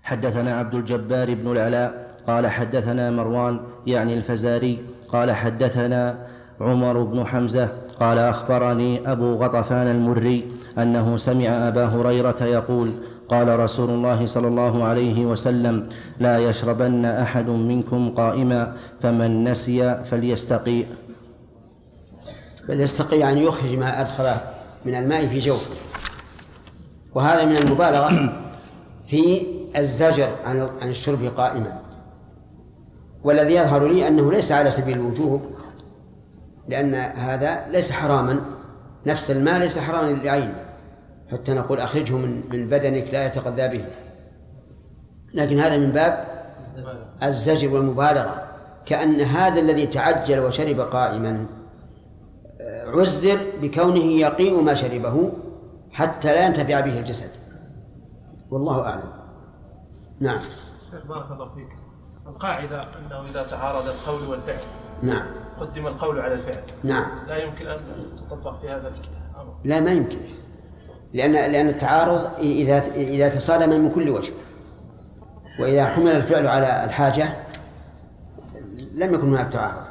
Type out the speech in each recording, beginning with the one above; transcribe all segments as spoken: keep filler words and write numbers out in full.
حدثنا عبد الجبار بن العلاء قال حدثنا مروان يعني الفزاري قال حدثنا عمر بن حمزة قال أخبرني أبو غطفان المري أنه سمع أبا هريرة يقول قال رسول الله صلى الله عليه وسلم لا يشربن أحد منكم قائما فمن نسي فليستقي. فليستقي يعني يخرج ما أدخل من الماء في جوفه، وهذا من المبالغة في الزجر عن الشرب قائما. والذي يظهر لي أنه ليس على سبيل الوجوب، لأن هذا ليس حراما، نفس الماء ليس حراما للعين حتى نقول أخرجه من بدنك لا يتغذى به، لكن هذا من باب الزجر والمبالغة، كأن هذا الذي تعجل وشرب قائما عزر بكونه يقيء ما شربه حتى لا ينتفع به الجسد، والله أعلم. نعم. بارك الله فيك. القاعدة أنه إذا تعارض القول والفعل نعم قدم القول على الفعل. نعم. لا يمكن أن تطبق في هذا الأمر. لا، ما يمكن، لأن لأن التعارض إذا إذا تصادم من كل وجه، وإذا حمل الفعل على الحاجة لم يكن هناك تعارض.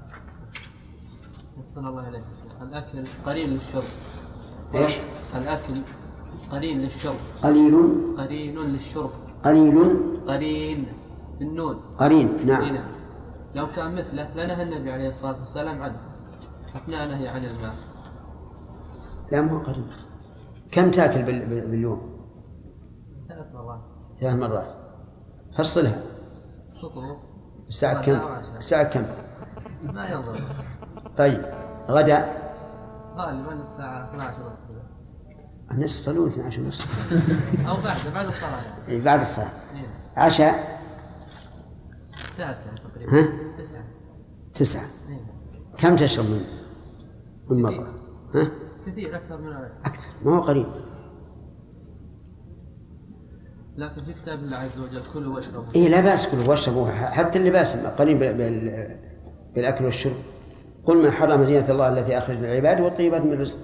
أحسن الله إليك. الأكل قرين للشرب. إيش؟ الأكل قرين للشرب. قليل. قرين للشرب. قليل. قرين بالنون. قرين. نعم. هنا. لو كان مثله لنهى النبي عليه الصلاة والسلام عنه أثناء نهي عن الماء. لا، مو قرين. كم تأكل باليوم؟ ثلاث مرات. ثلاث مرات. فصلها. فطور. الساعة كم؟ الساعة كم؟ ما ينظر. طيب، غداء؟ غالبا الساعة اثنتي عشرة. الناس يصلون اثنتي عشرة ونصف. أو بعد بعد الصلاة يعني. بعد الصلاة. إيه. عشاء؟ تاسعة تقريبا. ها؟ تسعة. تسعة. إيه. كم تشرب من من مرة؟ ها؟ كثير أكثر من هذا. أكثر، ما هو قريب. لكن في كتاب الله عز وجل كلوا واشربوا. إيه، لا بأس كلوا واشربوا، حتى اللباس قريب بالأكل والشرب. قل من حرم زينة الله التي أخرج للعباد والطيبات من الرزق.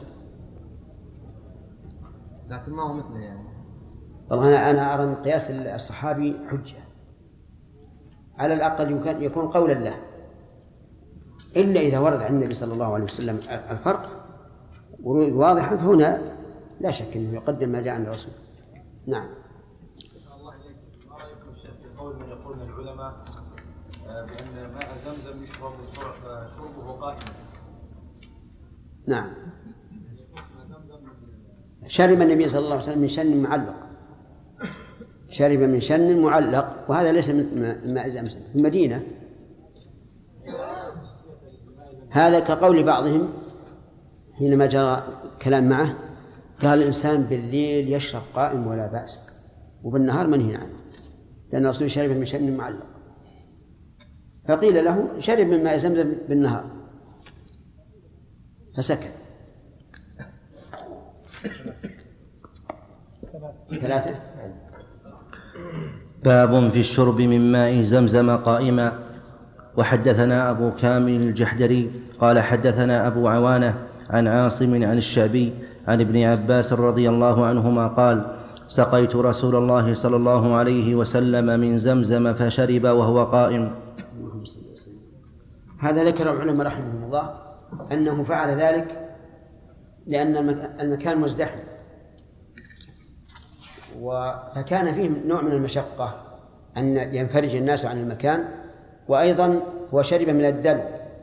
لكن ما هو مثله يعني. والله أنا أنا أرى أن قياس الصحابي حجة، على الأقل يكون قولا له، إلا إذا ورد عن النبي صلى الله عليه وسلم الفرق واضحا، فهنا لا شك أنه يقدم ما جاء عن الرسول. نعم. الله إليك، ما رأيكم الشيخ في قول من يقول من العلماء بأن ماء زمزم يشرب شربه قائما؟ نعم. شرب النبي صلى الله عليه وسلم من شن معلق، شرب من شن معلق، وهذا ليس من ماء زمزم في المدينة. هذا كقول بعضهم حينما جرى كلام معه، قال الإنسان بالليل يشرب قائم ولا بأس، وبالنهار منهي عنه، لأن الرسول شرب من شن معلق. فقيل له شرب من ماء زمزم بالنهار فسكت. ثلاثة. باب في الشرب من ماء زمزم قائما. وحدثنا أبو كامل الجحدري قال حدثنا أبو عوانة عن عاصم عن الشعبي عن ابن عباس رضي الله عنهما قال سقيت رسول الله صلى الله عليه وسلم من زمزم فشرب وهو قائم. هذا ذكر العلماء رحمهم الله أنه فعل ذلك لأن المكان مزدحم، فكان فيه نوع من المشقة أن ينفرج الناس عن المكان، وأيضا هو شرب من الدلو،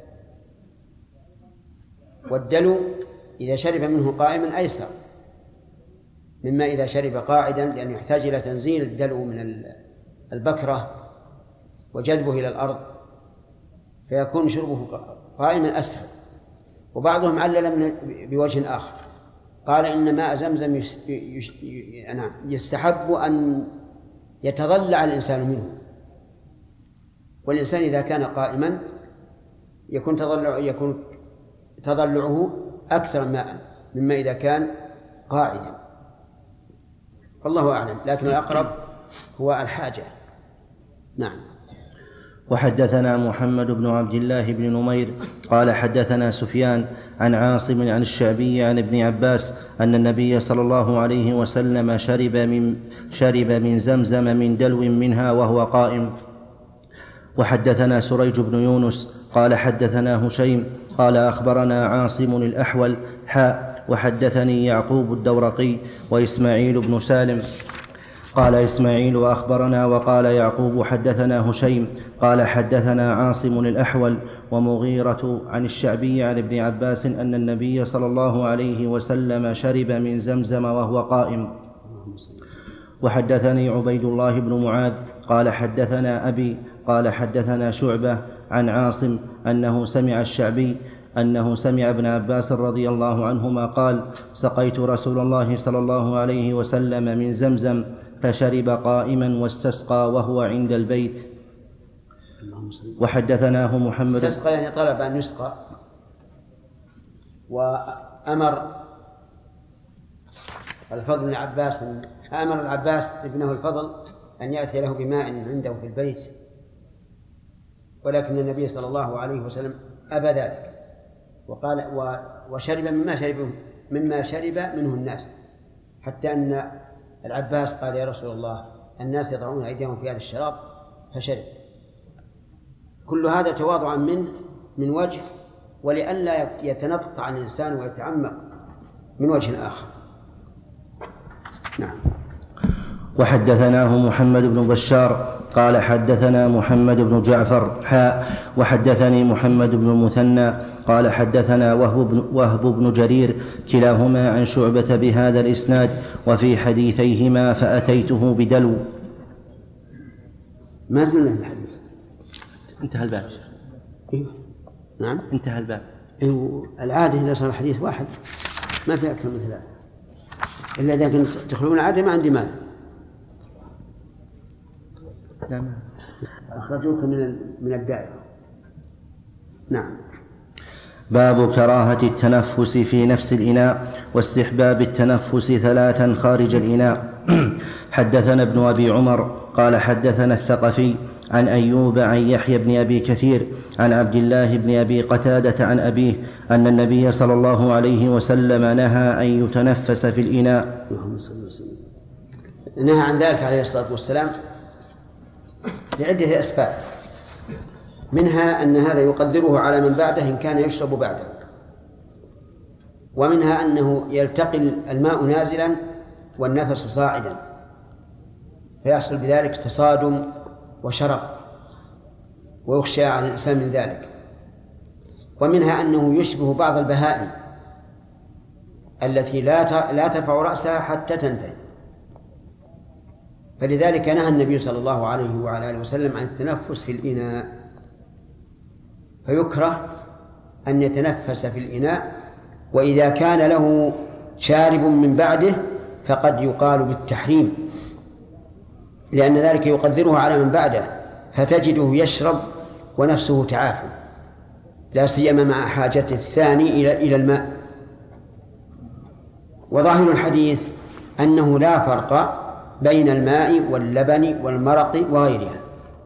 والدلو إذا شرب منه قائما أيسر مما إذا شرب قاعدا، لأنه يحتاج إلى تنزيل الدلو من البكرة وجذبه إلى الأرض، فيكون شربه قائما أسهل. وبعضهم علل من بوجه آخر، قال إن ماء زمزم يستحب أن يتضلع الإنسان منه، والإنسان إذا كان قائما يكون تضلع يكون تضلعه أكثر ماء مما إذا كان قاعدا، والله أعلم، لكن الأقرب هو الحاجة. نعم. وحدثنا محمد بن عبد الله بن نمير قال حدثنا سفيان عن عاصم عن الشعبي عن ابن عباس أن النبي صلى الله عليه وسلم شرب من, شرب من زمزم من دلو منها وهو قائم. وحدثنا سريج بن يونس قال حدثنا هشيم قال أخبرنا عاصم الأحول حاء وحدثني يعقوب الدورقي وإسماعيل بن سالم قال إسماعيل وأخبرنا وقال يعقوب حدثنا هشيم قال حدثنا عاصم الأحول ومغيرة عن الشعبي عن ابن عباس أن النبي صلى الله عليه وسلم شرب من زمزم وهو قائم. وحدثني عبيد الله بن معاذ قال حدثنا أبي قال حدثنا شعبة عن عاصم أنه سمع الشعبي أنه سمع ابن عباس رضي الله عنهما قال سقيت رسول الله صلى الله عليه وسلم من زمزم فشرب قائما واستسقى وهو عند البيت. وحدثناه محمد استسقى يعني طلب أن يسقى، وأمر الفضل بن عباس أمر العباس ابنه الفضل أن يأتي له بماء عنده في البيت، ولكن النبي صلى الله عليه وسلم أبى ذلك وقال وشرب مما شرب مما شرب منه الناس، حتى أن العباس قال يا رسول الله الناس يضعون أيديهم في هذا الشراب فشرب. كل هذا تواضعا منه من وجه، ولئلا يتنطع الإنسان ويتعمق من وجه آخر. نعم. وحدثناه محمد بن بشار قال حدثنا محمد بن جعفر حاء وحدثني محمد بن المثنى قال حدثنا وهب بن, وهب بن جرير كلاهما عن شعبة بهذا الإسناد وفي حديثيهما فأتيته بدلو. ما زلنا في الحديث. انتهى الباب. إيه؟ نعم انتهى الباب. إيه العادة إذا صار الحديث واحد ما في أكثر من ثلاثة، إلا إذا كنت تدخلون عادة ما عندي مانع. نعم. أخرجوك من من الدائرة. نعم. باب كراهة التنفس في نفس الإناء واستحباب التنفس ثلاثا خارج الإناء. حدثنا ابن أبي عمر قال حدثنا الثقفي عن أيوب عن يحيى بن أبي كثير عن عبد الله بن أبي قتادة عن أبيه أن النبي صلى الله عليه وسلم نهى أن يتنفس في الإناء. نهى عن ذلك عليه الصلاة والسلام لعدة أسباب، منها أن هذا يقدره على من بعده إن كان يشرب بعده، ومنها أنه يلتقي الماء نازلا والنفس صاعدا فيحصل بذلك تصادم وشرق ويخشى على الإنسان من ذلك، ومنها أنه يشبه بعض البهائم التي لا لا ترفع رأسها حتى تنتهي، فلذلك نهى النبي صلى الله عليه وعلى آله وسلم عن التنفس في الإناء، فيكره أن يتنفس في الإناء، وإذا كان له شارب من بعده فقد يقال بالتحريم، لأن ذلك يقدره على من بعده فتجده يشرب ونفسه تعافى، لا سيما مع حاجة الثاني إلى إلى الماء. وظاهر الحديث أنه لا فرق بين الماء واللبن والمرق وغيرها.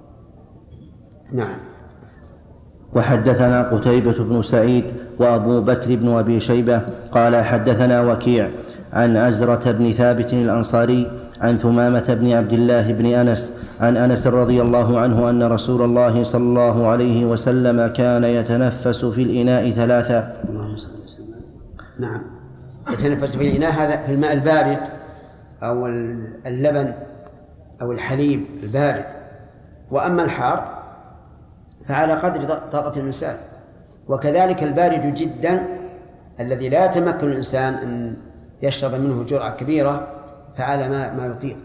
نعم. وحدثنا قتيبة بن سعيد وأبو بكر بن أبي شيبة قال حدثنا وكيع عن عزرة بن ثابت الأنصاري عن ثمامة بن عبد الله بن أنس عن أنس رضي الله عنه أن رسول الله صلى الله عليه وسلم كان يتنفس في الإناء ثلاثة. نعم، يتنفس في الإناء هذا في الماء البارد أو اللبن أو الحليب البارد، وأما الحار فعلى قدر طاقة الإنسان، وكذلك البارد جدا الذي لا يتمكن الإنسان أن يشرب منه جرعة كبيرة فعلى ما ما يطيق.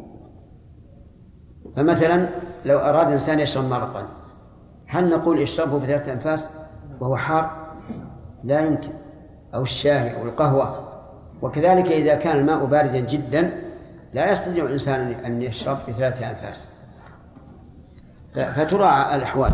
فمثلا لو أراد الإنسان يشرب مرقا، هل نقول اشربه بثلاثة أنفاس وهو حار؟ لا يمكن. أو الشاي أو القهوة. وكذلك إذا كان الماء باردا جدا لا يستطيع الإنسان أن يشرب بثلاثة أنفاس، فتراعى الأحوال.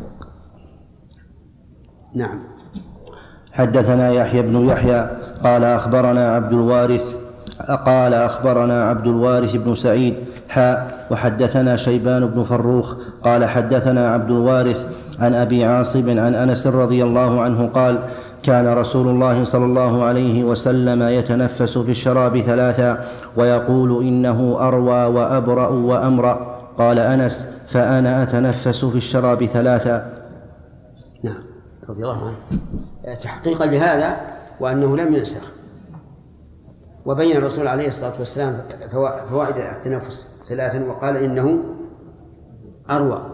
نعم. حدثنا يحيى بن يحيى قال أخبرنا عبد الوارث قال أخبرنا عبد الوارث بن سعيد حاء وحدثنا شيبان بن فروخ قال حدثنا عبد الوارث عن أبي عاصم عن أنس رضي الله عنه قال كان رسول الله صلى الله عليه وسلم يتنفس في الشراب ثلاثا ويقول إنه أروى وأبرأ وأمرأ. قال أنس فأنا أتنفس في الشراب ثلاثا. نعم رضي الله عنه تحقيقا لهذا وأنه لم ينسخ. وبين الرسول عليه الصلاة والسلام فوائد التنفس ثلاثا وقال إنه أروى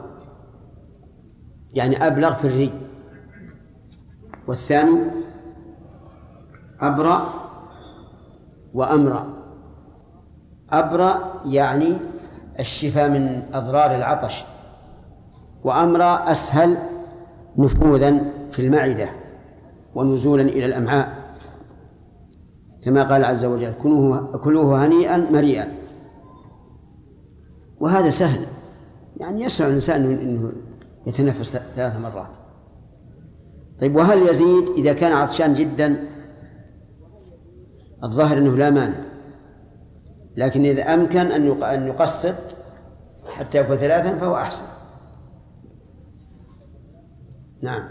يعني أبلغ في الري، والثاني أبرأ وأمرأ. أبرأ يعني الشفاء من أضرار العطش، وأمرأ أسهل نفوذا في المعدة ونزولا إلى الأمعاء، كما قال عز وجل كلوه هنيئا مريئا. وهذا سهل، يعني يسرع الإنسان أنه يتنفس ثلاث مرات. طيب وهل يزيد إذا كان عطشان جدا؟ الظاهر أنه لا مانع، لكن إذا أمكن أن يقصد حتى يكون ثلاثا فهو أحسن. نعم.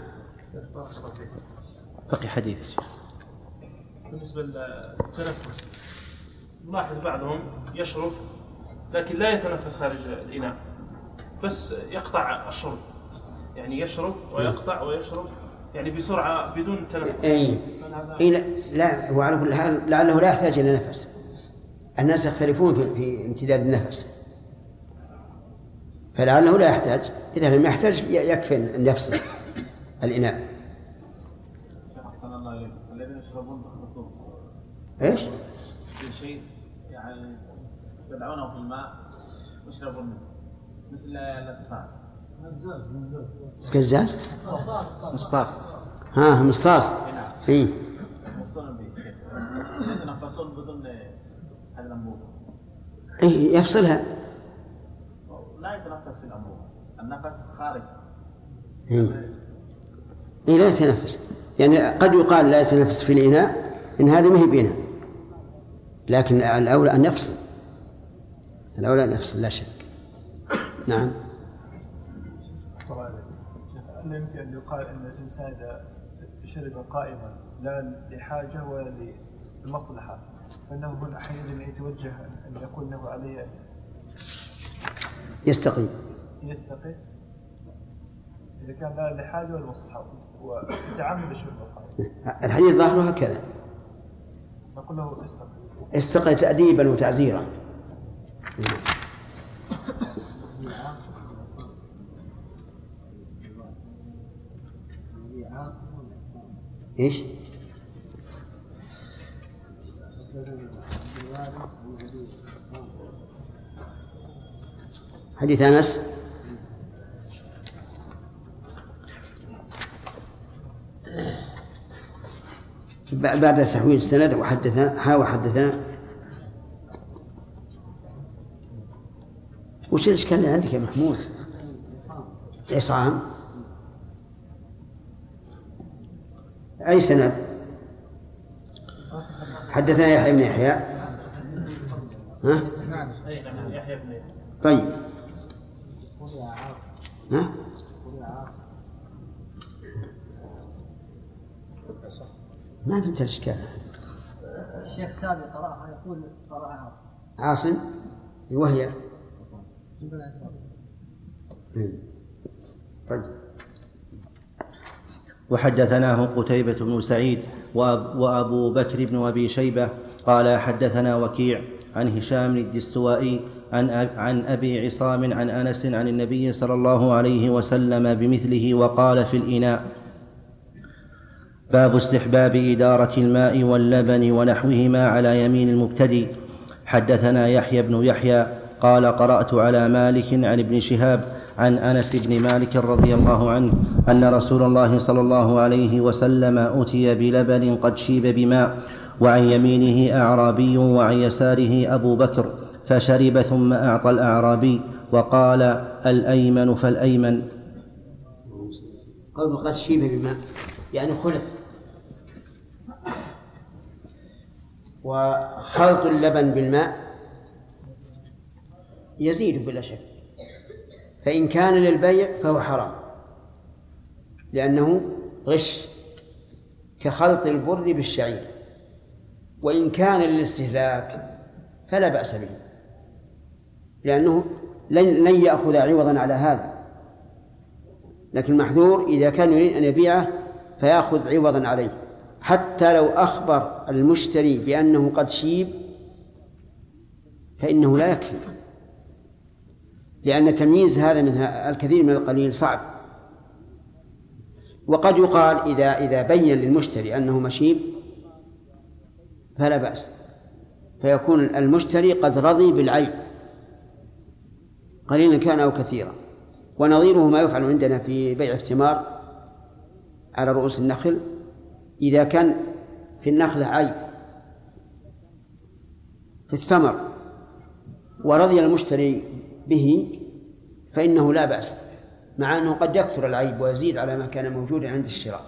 بقي حديث بالنسبة للتنفس نلاحظ بعضهم يشرب لكن لا يتنفس خارج الإناء، بس يقطع الشرب، يعني يشرب ويقطع ويشرب يعني بسرعة بدون تنفس. أي لا, لا هو على كل حال لعله لا يحتاج إلى نفس. الناس يختلفون في, في امتداد النفس، فلعله لا يحتاج. إذا لم يحتاج يكفي أن يفصل الإناء. أحسن الله إليك. الذين يشربون بالخطوط إيش؟ في شيء يعني يدعونه في الماء ويشربون منه مثل الأسفاس. مزاز مزاز قزاز مصاص. ها مصاص. إيه يفصلون به شيء يتنفسون بدون هذا الأنبوب. إيه يفصلها. لا يتنفس في الأنبوب، النفس خارج. إيه إيه لا يتنفس، يعني قد يقال لا يتنفس في الإناء إن هذه ما هي بينها، لكن الأولى أن يفصل، الأولى أن يفصل لا شك. نعم. هل يمكن أن يقال أن الإنسان إذا شرب قائما لا لحاجة ولا لمصلحة فإنه هنا حينئذ يتوجه أن يقول أنه عليه يستقي يستقي إذا كان لا لحاجة ولا مصلحة ويتعمد شرب القائم؟ الحديث ظاهره هكذا، نقول له استقي استقي تأديبا وتعزيرا. إيش؟ حديث أنس بعد تحويل السند وحدثنا ها وحدثنا. وش الإشكال اللي عندك يا محمود؟ عصام. أي سند؟ حدثنا يحيى بن يحيى. ها؟ طيب. ها؟ ما فهمت الإشكال. الشيخ سامي قرأها يقول قرأها عاصم. عاصم وهي. طيب. وحدثناه قتيبة بن سعيد وأبو بكر بن أبي شيبة قال حدثنا وكيع عن هشام الدستوائي عن عن أبي عصام عن أنس عن النبي صلى الله عليه وسلم بمثله وقال في الإناء. باب استحباب إدارة الماء واللبن ونحوهما على يمين المبتدئ. حدثنا يحيى بن يحيى قال قرأت على مالك عن ابن شهاب عن أنس بن مالك رضي الله عنه أن رسول الله صلى الله عليه وسلم أتي بلبن قد شيب بماء وعن يمينه أعرابي وعن يساره أبو بكر فشرب ثم أعطى الأعرابي وقال الأيمن فالأيمن. قول قد شيب بماء يعني خلق. وخلط اللبن بالماء يزيد بلا شك، فإن كان للبيع فهو حرام لأنه غش كخلط البر بالشعير، وإن كان للاستهلاك فلا بأس به لأنه لن يأخذ عوضا على هذا، لكن المحذور إذا كان يريد أن يبيعه فيأخذ عوضا عليه، حتى لو أخبر المشتري بأنه قد شيب فإنه لا يكفي، لأن تمييز هذا من الكثير من القليل صعب. وقد يقال إذا إذا بين للمشتري أنه مشيب فلا بأس، فيكون المشتري قد رضي بالعيب قليلا كان أو كثيرا. ونظيره ما يفعل عندنا في بيع الثمار على رؤوس النخل، إذا كان في النخلة عيب في الثمر ورضي المشتري به فإنه لا بأس، مع أنه قد يكثر العيب ويزيد على ما كان موجودا عند الشراء.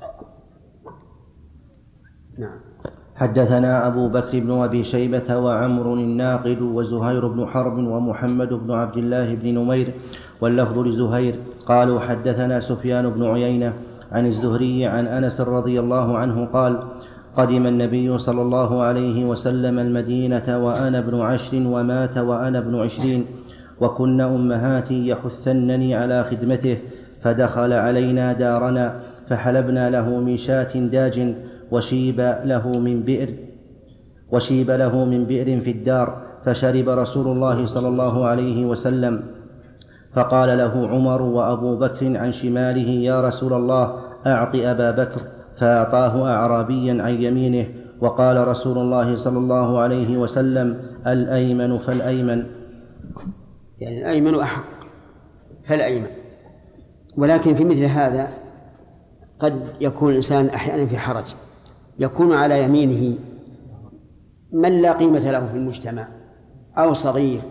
نعم. حدثنا أبو بكر بن أبي شيبة وعمر الناقد وزهير بن حرب ومحمد بن عبد الله بن نمير واللفظ لزهير قالوا حدثنا سفيان بن عيينة عن الزهري عن أنس رضي الله عنه قال قدم النبي صلى الله عليه وسلم المدينة وأنا ابن عشر ومات وأنا ابن عشرين وكن أمهاتي يحثنني على خدمته، فدخل علينا دارنا فحلبنا له من شاة داج وشيب له من بئر وشيب له من بئر في الدار، فشرب رسول الله صلى الله عليه وسلم، فقال له عمر وأبو بكر عن شماله يا رسول الله أعط أبا بكر، فأعطاه أعرابيا عن يمينه، وقال رسول الله صلى الله عليه وسلم الأيمن فالأيمن، يعني الأيمن أحق فالأيمن. ولكن في مثل هذا قد يكون الإنسان أحيانا في حرج، يكون على يمينه من لا قيمة له في المجتمع أو صغير،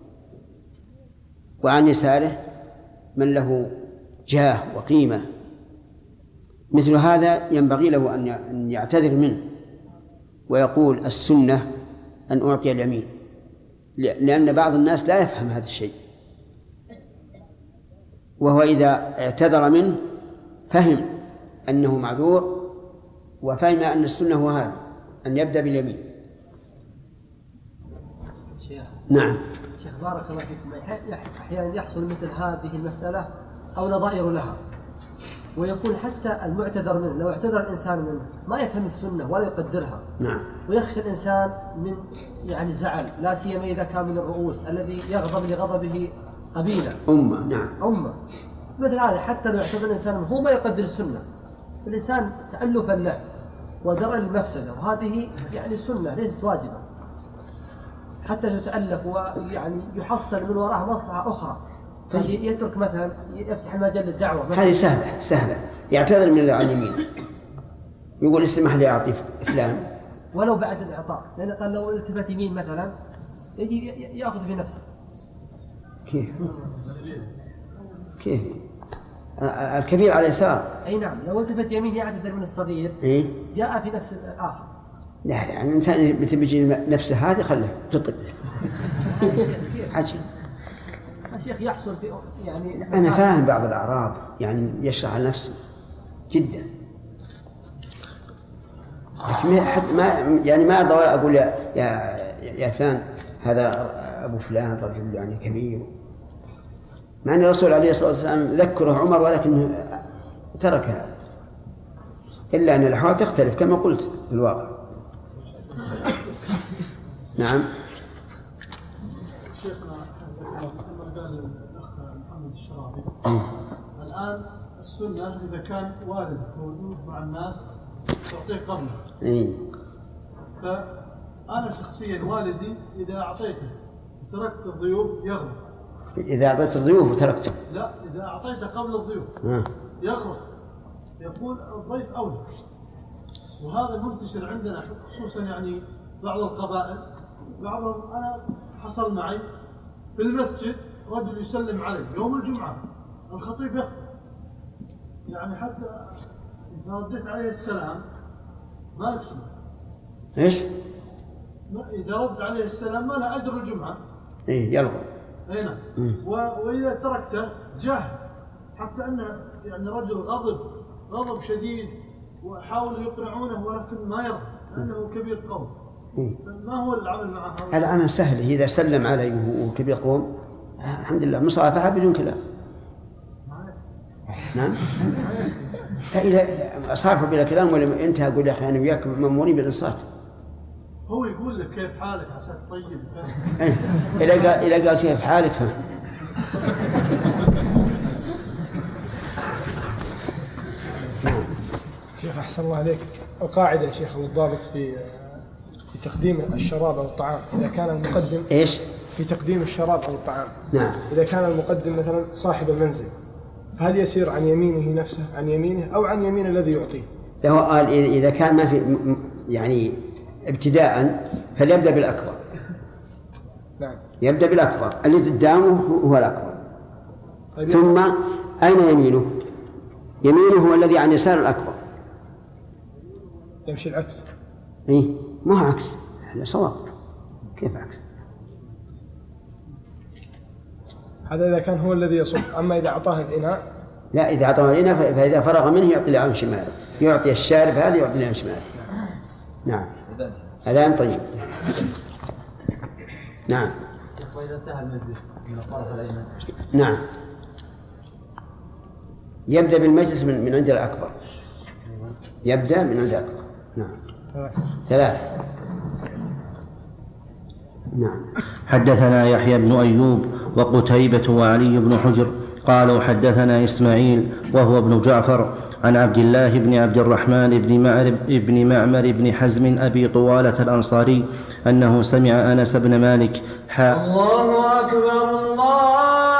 وعن يساره من له جاه وقيمة، مثل هذا ينبغي له أن يعتذر منه ويقول السنة أن أعطي اليمين، لأن بعض الناس لا يفهم هذا الشيء، وهو إذا اعتذر منه فهم أنه معذور وفهم أن السنة هو هذا أن يبدأ باليمين. شيخ. نعم. شيخ بارك الله فيكم، أحيانا يحصل مثل هذه المسألة أو نظائر لها، ويكون حتى المعتذر منه لو اعتذر الإنسان منه ما يفهم السنة ولا يقدرها. نعم. ويخشى الإنسان من يعني زعل، لا سيما إذا كان من الرؤوس الذي يغضب لغضبه قبيلة أمة. نعم. أمة مثل هذا، حتى لو اعتذر الإنسان هو ما يقدر السنة، الإنسان تألفا له ودرءا للمفسدة، وهذه يعني سنة ليست واجبة، حتى يتألف ويعني يحصل من وراء مصلحة أخرى. طيب. يترك مثلا يفتح المجال للدعوة، هذه سهلة سهلة، يعتذر من الله عن يمينه، يقول اسمح لي أعطي فلان ولو بعد الإعطاء، لأن قال لو التفت يمين مثلا يجي يأخذ في نفسه. كيف كيف الكبير على اليسار؟ أي نعم، لو التفت يمين يعتذر من الصغير إيه؟ جاء في نفس الآخر. لا لا، الإنسان متى بيجي نفسه هذه خله تطق. عجيب. الشيخ يحصل في يعني أنا فاهم بعض الأعراب يعني يشرح على نفسه جدا، لكن ما يعني ما أرضى أقول يا يا يا فلان هذا أبو فلان رجل يعني كبير، مع أن الرسول عليه الصلاة والسلام ذكره عمر ولكنه ترك هذا، إلا أن الأحوال تختلف كما قلت في الواقع. نعم. شيخنا قال الأخ محمد الشرابي الآن السنة إذا كان والد موجود مع الناس تعطيه قبله. إيه. فأنا شخصيا والدي إذا أعطيته تركت الضيوف يغرق. إذا أعطيت الضيوف وتركته؟ لا، إذا أعطيته قبل الضيوف آه. يغرق، يقول الضيف أولى. وهذا منتشر عندنا خصوصا يعني بعض القبائل، بعضهم أنا حصل معي في المسجد رجل يسلم علي يوم الجمعة، الخطيب يخطب، يعني حتى إذا رديت عليه السلام ما يكتب. إيش؟ إذا رد عليه السلام ما له أجر الجمعة. إيه يلغو. أي نعم. وإذا تركته جاهد، حتى أن يعني رجل غضب غضب شديد وحاولوا يقنعونه ولكن ما يرضى لأنه كبير قوم. ما هو العمل مع هذا؟ العمل سهل، إذا سلم عليه وكبير قوم الحمد لله مصافحة بدون كلام. نعم. إذا صارفوا بلا كلام ولا انتهى أقول يا أخي أنا وياك مأمورين بالإنصات. هو يقول لك كيف حالك عساك طيب. إذا قال إذا قال كيف حالك شيخ أحسن الله عليك، القاعدة يا شيخ والضابط في في تقديم الشراب أو الطعام إذا كان المقدم إيش؟ في تقديم الشراب أو الطعام. نعم. إذا كان المقدم مثلا صاحب المنزل فهل يسير عن يمينه نفسه عن يمينه أو عن يمين الذي يعطيه؟ هو قال إذا كان ما في يعني ابتداء فليبدأ بالأكبر. نعم. يبدأ بالأكبر اللي قدامه هو الأكبر. طيب. ثم أين يمينه؟ يمينه هو الذي عن يسار الأكبر. يمشي العكس. إيه ما هو عكس، هذا صواب. كيف عكس؟ هذا إذا كان هو الذي يصب، أما إذا أعطاه الإناء لا، إذا أعطاه الإناء فإذا فرغ منه يعطي له عن شماله، يعطي الشارب هذا يعطي له عن شماله. نعم. أذان طيب. نعم. وإذا انتهى المجلس من الطرف الأيمن. نعم. يبدأ بالمجلس من من عند الأكبر. يبدأ من عند الأكبر. نعم. ثلاثة. نعم. حدثنا يحيى بن أيوب وقتيبة وعلي بن حجر قالوا حدثنا إسماعيل وهو ابن جعفر عن عبد الله بن عبد الرحمن بن معمر بن معمر بن حزم أبي طوالة الأنصاري أنه سمع أنس بن مالك حاء الله أكبر الله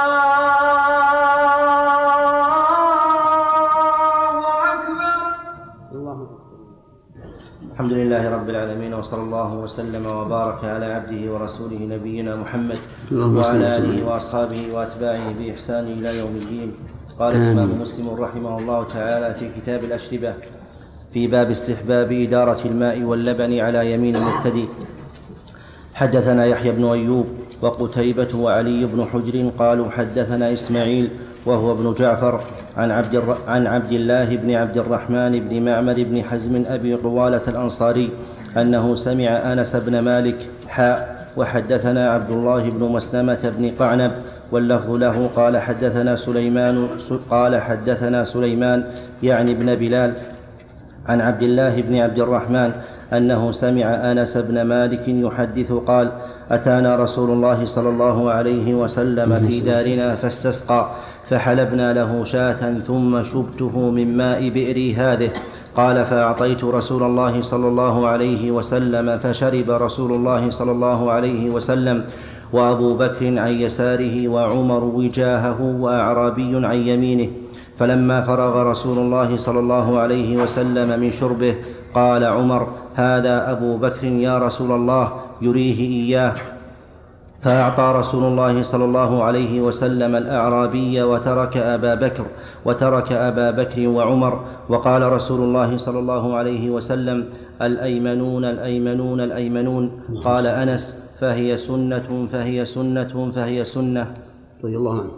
الحمد لله رب العالمين، وصلى الله وسلم وبارك على عبده ورسوله نبينا محمد وعلى آله وأصحابه وأتباعه بإحسان إلى يوم الدين. قال الإمام مسلم رحمه الله تعالى في كتاب الأشربة في باب استحباب إدارة الماء واللبن على يمين المبتدئ. حدثنا يحيى بن أيوب وقتيبة وعلي بن حجر قالوا حدثنا إسماعيل وهو ابن جعفر عن عبد, الر... عن عبد الله بن عبد الرحمن بن معمر بن حزم أبي طوالة الأنصاري أنه سمع أنس بن مالك حاء وحدثنا عبد الله بن مسلمة بن قعنب واللفظ له قال حدثنا سليمان قال حدثنا سليمان يعني ابن بلال عن عبد الله بن عبد الرحمن أنه سمع أنس بن مالك يحدث قال أتانا رسول الله صلى الله عليه وسلم في دارنا فاستسقى فحلبنا له شاة ثم شبته من ماء بئري هذه. قال فأعطيت رسول الله صلى الله عليه وسلم فشرب رسول الله صلى الله عليه وسلم وأبو بكر عن يساره وعمر وجاهه وأعرابي عن يمينه. فلما فرغ رسول الله صلى الله عليه وسلم من شربه قال عمر هذا أبو بكر يا رسول الله يريه إياه. فأعطى رسول الله صلى الله عليه وسلم الأعرابي وترك أبا بكر وترك أبا بكر وعمر. وقال رسول الله صلى الله عليه وسلم الأيمنون الأيمنون الأيمنون. قال أنس فهي سنة فهي سنة فهي سنة رضي الله عنه.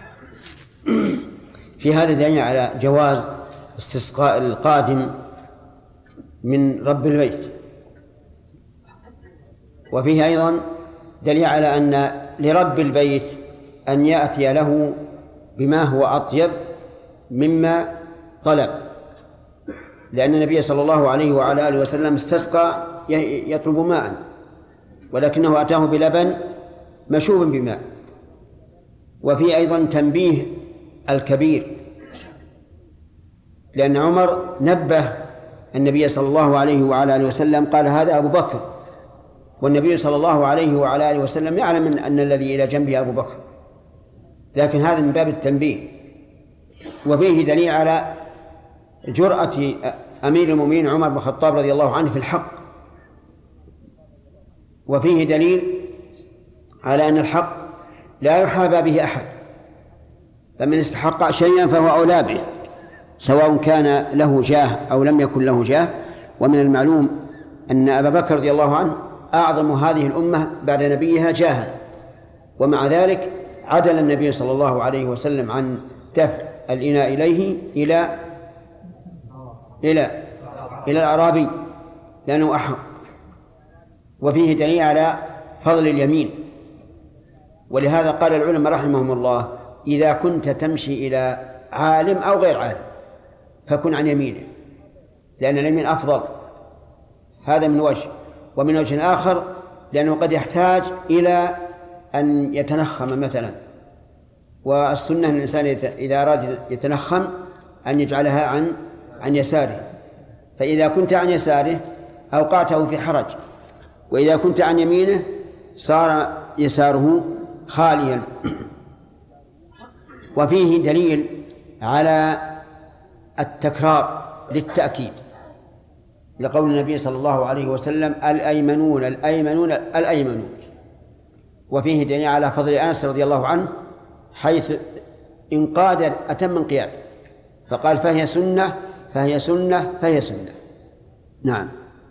في هذا دليل على جواز استسقاء القادم من رب البيت، وفيه أيضا دليل على أن لرب البيت أن يأتي له بما هو أطيب مما طلب، لأن النبي صلى الله عليه وعلى آله وسلم استسقى يطلب ماء ولكنه أتاه بلبن مشوب بماء. وفيه أيضا تنبيه الكبير، لأن عمر نبه النبي صلى الله عليه وعلى آله وسلم قال هذا أبو بكر، والنبي صلى الله عليه وعلى آله وسلم يعلم أن الذي إلى جنبه أبو بكر، لكن هذا من باب التنبيه. وفيه دليل على جرأة أمير المؤمنين عمر بن الخطاب رضي الله عنه في الحق، وفيه دليل على أن الحق لا يحابى به أحد، فمن استحق شيئا فهو أولى به سواء كان له جاه أو لم يكن له جاه. ومن المعلوم أن أبا بكر رضي الله عنه أعظم هذه الأمة بعد نبيها جاها، ومع ذلك عدل النبي صلى الله عليه وسلم عن دفع الإناء إليه إلى إلى إلى الأعرابي لأنه أحق. وفيه دليل على فضل اليمين، ولهذا قال العلماء رحمهم الله: إذا كنت تمشي إلى عالم أو غير عالم فكن عن يمينه، لأن اليمين أفضل. هذا من وجه، ومن وجه آخر لأنه قد يحتاج إلى أن يتنخم مثلا، والسنة أن الإنسان إذا أراد يتنخم أن يجعلها عن عن يساره، فإذا كنت عن يساره أوقعته في حرج، وإذا كنت عن يمينه صار يساره خاليا. وفيه دليل على التكرار للتأكيد لقول النبي صلى الله عليه وسلم: الأيمنون الأيمنون الأيمنون. وفيه دليل على فضل أنس رضي الله عنه حيث انقاد أتم انقياد، فقال: فهي سنة فهي سنة فهي سنة. نعم.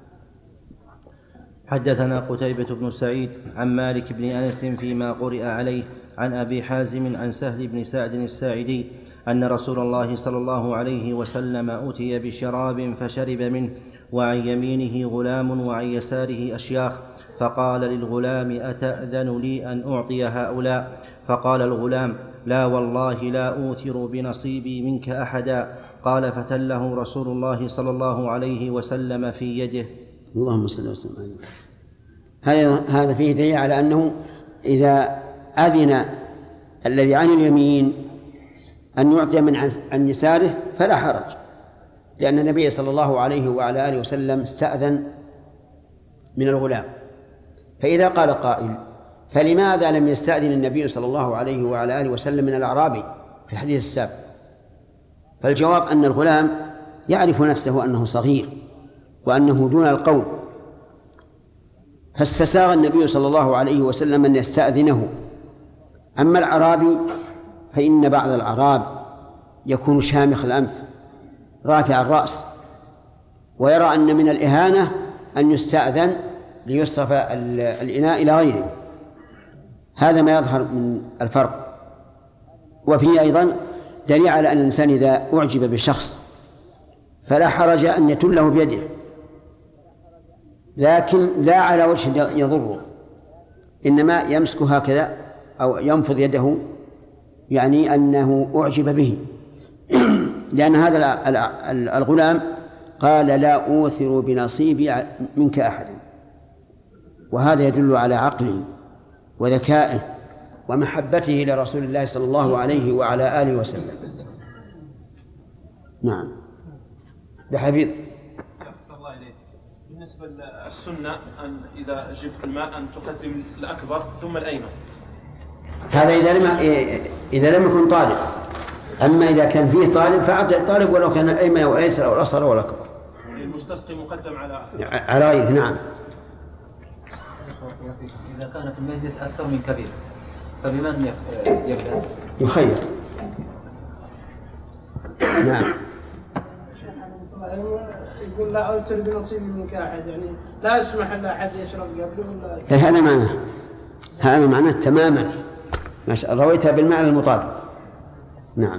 حدثنا قتيبة بن سعيد عن مالك بن أنس فيما قرئ عليه عن أبي حازم عن سهل بن سعد الساعدي أن رسول الله صلى الله عليه وسلم أتي بشراب فشرب منه، وعن يمينه غلام وعن يساره أشياخ، فقال للغلام: أتأذن لي أن أعطي هؤلاء؟ فقال الغلام: لا والله لا أوثر بنصيبي منك أحدا. قال: فتله رسول الله صلى الله عليه وسلم في يده. اللهم صل وسلم عليه. هذا هذا فيه دليل على أنه إذا أذن الذي عن اليمين أن يعطي من عن يساره فلا حرج، لأن النبي صلى الله عليه وعلى آله وسلم استأذن من الغلام. فإذا قال قائل: فلماذا لم يستأذن النبي صلى الله عليه وعلى آله وسلم من الأعرابي في الحديث السابق؟ فالجواب أن الغلام يعرف نفسه أنه صغير وأنه دون القوم، فاستساغ النبي صلى الله عليه وسلم أن يستأذنه. أما الأعرابي فإن بعض الأعراب يكون شامخ الأنف رافع الرأس، ويرى أن من الإهانة أن يستأذن ليصرف الإناء إلى غيره. هذا ما يظهر من الفرق. وفيه أيضا دليل على أن الإنسان إذا أعجب بشخص فلا حرج أن يتله بيده، لكن لا على وجه يضره، إنما يمسك هكذا أو ينفض يده، يعني أنه أعجب به. لأن هذا الغلام قال: لا أوثر بنصيبي منك أحدا، وهذا يدل على عقله وذكائه ومحبته لرسول الله صلى الله عليه وعلى آله وسلم. نعم. بحبيب. بالنسبة للسنة أن إذا جبت الماء أن تقدم الأكبر ثم الأيمن، هذا إذا لم إذا لم يكن طالب. أما إذا كان فيه طالب فأعطي الطالب ولو كان الأيمن أو الأيسر أو الأصغر أو الأكبر. المستسقي مقدم على على غيره. نعم. إذا كان في المجلس أكثر من كبير فبمن يبدأ؟ يخير. نعم. يقول: لا أوتر بنصيبي منك أحد، يعني لا أسمح لأحد يشرب قبله ولا. هذا معناه هذا معناه تماما رويتها بالمعنى المطابق. نعم.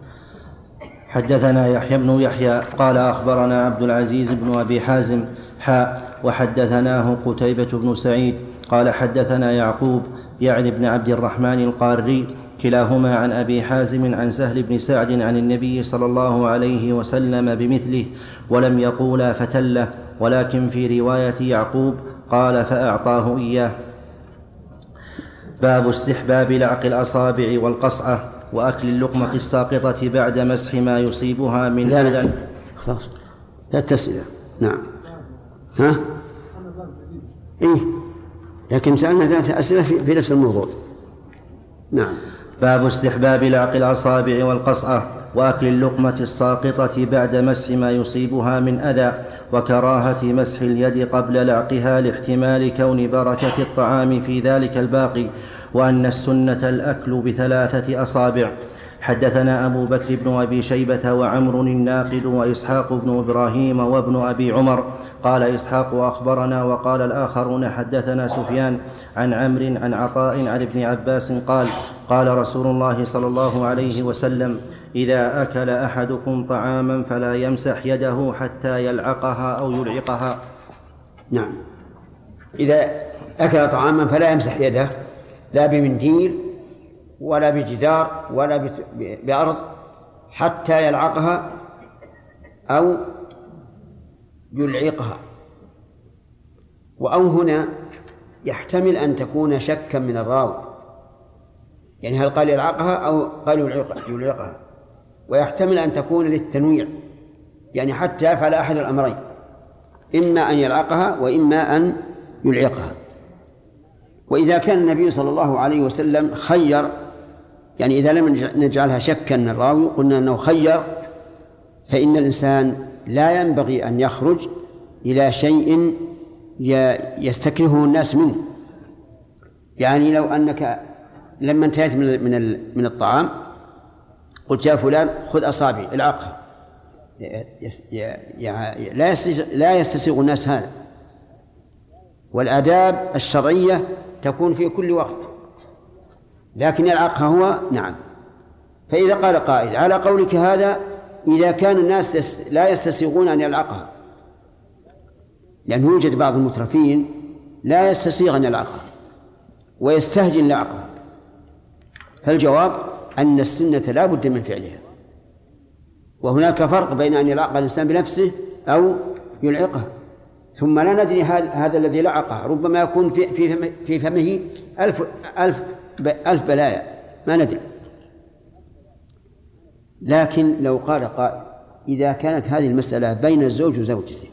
حدثنا يحيى بن يحيى قال أخبرنا عبد العزيز بن أبي حازم حاء وحدثناه قتيبة بن سعيد قال حدثنا يعقوب يعني بن عبد الرحمن القاري كلاهما عن أبي حازم عن سهل بن سعد عن النبي صلى الله عليه وسلم بمثله، ولم يقولا فتله، ولكن في رواية يعقوب قال فأعطاه إياه. باب استحباب لعق الأصابع والقصعة وأكل اللقمة الساقطة بعد مسح ما يصيبها من لا لا خلاص لا تسأل. نعم. ها؟ إيه لكن سألنا ثلاثة أسئلة في نفس الموضوع. نعم. باب استحباب لعق الأصابع والقصعة وأكل اللقمة الساقطة بعد مسح ما يصيبها من أذى، وكراهة مسح اليد قبل لعقها لاحتمال كون بركة الطعام في ذلك الباقي، وأن السنة الأكل بثلاثة أصابع. حدثنا أبو بكر بن أبي شيبة وعمر الناقد وإسحاق بن إبراهيم وابن أبي عمر. قال إسحاق أخبرنا، وقال الآخرون حدثنا سفيان عن عمرو عن عطاء عن ابن عباس قال قال رسول الله صلى الله عليه وسلم: إذا أكل أحدكم طعاما فلا يمسح يده حتى يلعقها أو يلعقها. نعم، إذا أكل طعاما فلا يمسح يده لا بمنديل ولا بجدار ولا بأرض حتى يلعقها أو يلعقها. وأو هنا يحتمل أن تكون شكا من الراوي، يعني هل قال يلعقها أو قال يلعقها، ويحتمل أن تكون للتنويع، يعني حتى فلا أحد الأمرين، إما أن يلعقها وإما أن يلعقها. وإذا كان النبي صلى الله عليه وسلم خير، يعني إذا لم نجعلها شكا من الراوي قلنا أنه خير، فإن الإنسان لا ينبغي أن يخرج إلى شيء يستكرهه الناس منه. يعني لو أنك لما انتهيت من من الطعام قلت يا فلان خذ أصابعي العقها، لا يستسيغ الناس هذا. والآداب الشرعية تكون في كل وقت، لكن يلعقها هو نعم. فإذا قال قائل على قولك هذا إذا كان الناس لا يستسيغون أن يلعقها، لأنه يوجد بعض المترفين لا يستسيغ أن يلعقها ويستهجن لعقها، فالجواب أن السنة لا بد من فعلها. وهناك فرق بين أن يلعق الإنسان بنفسه أو يلعقها. ثم لا ندري هذا الذي لعقه ربما يكون في في في فمه ألف ألف ألف بلايا، ما ندري. لكن لو قال قائل إذا كانت هذه المسألة بين الزوج وزوجته،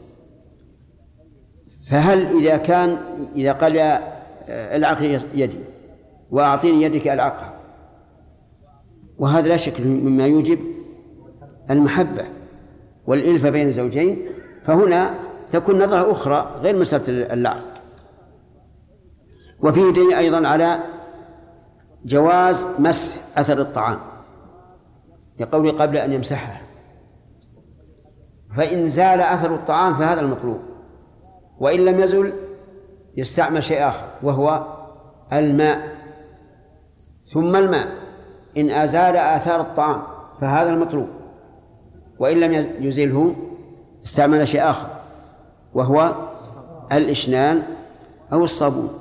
فهل إذا كان إذا قال يا العقي يدي وأعطيني يدك ألعقها، وهذا لا شك مما يوجب المحبة والإلفة بين الزوجين، فهنا تكون نظرة أخرى غير مسألة اللعق. وفيه دليل أيضا على جواز مسح أثر الطعام لقوله قبل أن يمسحها، فإن زال أثر الطعام فهذا المطلوب، وإن لم يزل يستعمل شيء آخر وهو الماء، ثم الماء إن أزال آثار الطعام فهذا المطلوب، وإن لم يزله استعمل شيء آخر وهو الإشنان أو الصابون.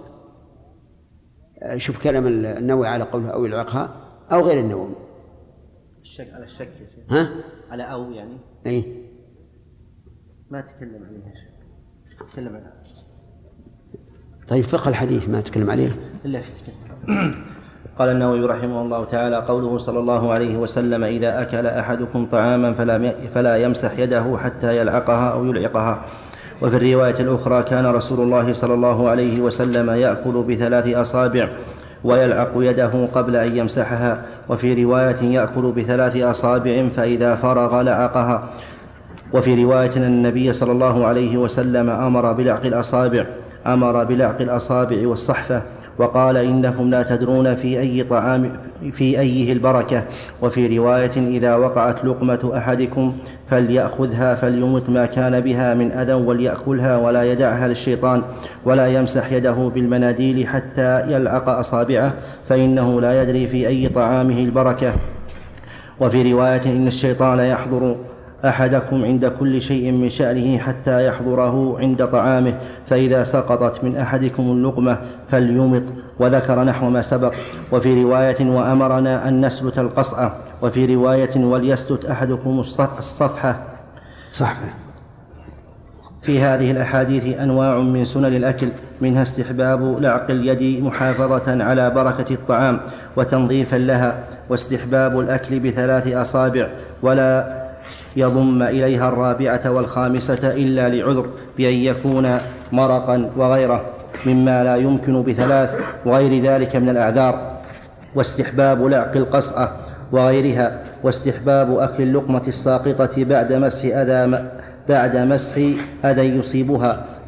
شوف كلام النووي على قوله أو يلعقها أو غير النووي. الشك على الشك يا شيخ. ها؟ على أو يعني أي ما تكلم عليها شيء، تكلم عنها. طيب فقه الحديث ما تكلم عليه إلا في تكلم. قال النووي رحمه الله تعالى: قوله صلى الله عليه وسلم: إذا أكل أحدكم طعاما فلا فلا يمسح يده حتى يلعقها أو يلعقها. وفي الرواية الأخرى: كان رسول الله صلى الله عليه وسلم يأكل بثلاث أصابع ويلعق يده قبل أن يمسحها. وفي رواية: يأكل بثلاث أصابع فإذا فرغ لعقها. وفي رواية أن النبي صلى الله عليه وسلم أمر بلعق الأصابع أمر بلعق الأصابع والصحفة، وقال: إنكم لا تدرون في أي طعام في أيه البركة. وفي رواية: إذا وقعت لقمة أحدكم فليأخذها فليمت ما كان بها من أذى وليأكلها ولا يدعها للشيطان، ولا يمسح يده بالمناديل حتى يلعق أصابعه، فإنه لا يدري في أي طعامه البركة. وفي رواية: إن الشيطان يحضر أحدكم عند كل شيء من شأنه حتى يحضره عند طعامه، فإذا سقطت من أحدكم اللقمة فليمط، وذكر نحو ما سبق. وفي رواية: وأمرنا أن نسلت القصعة. وفي رواية: وليسلت أحدكم الصفحة. صحفة. في هذه الأحاديث أنواع من سنن الأكل، منها استحباب لعق اليد محافظة على بركة الطعام وتنظيفا لها، واستحباب الأكل بثلاث أصابع ولا يضم إليها الرابعة والخامسة إلا لعذر بأن يكون مرقا وغيره مما لا يمكن بثلاث وغير ذلك من الأعذار. واستحباب لعق القصعة وغيرها، واستحباب أكل اللقمة الساقطة بعد مسح أذى بعد مسح أذى يصيبها،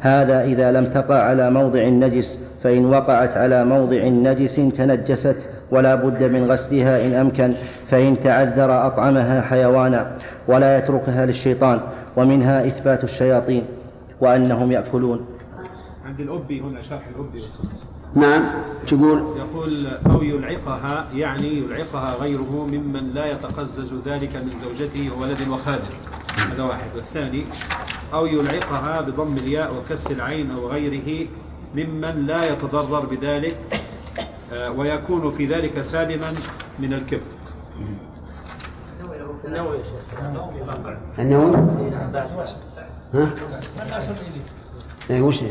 هذا إذا لم تقع على موضع النجس، فإن وقعت على موضع نجس تنجست ولا بد من غسلها إن أمكن، فإن تعذر أطعمها حيوانا ولا يتركها للشيطان. ومنها إثبات الشياطين وأنهم يأكلون. عند الأبي هنا شرح الأبي والسدس. نعم. تقول يقول أو يلعقها، يعني يلعقها غيره ممن لا يتقزز ذلك من زوجته وولد وخادم. هذا واحد. والثاني أو يلعقها بضم الياء وكسر العين أو غيره ممن لا يتضرر بذلك ويكون في ذلك سالما من الكبر. النووي يا شيخ. النووي. ها؟ ايه وش؟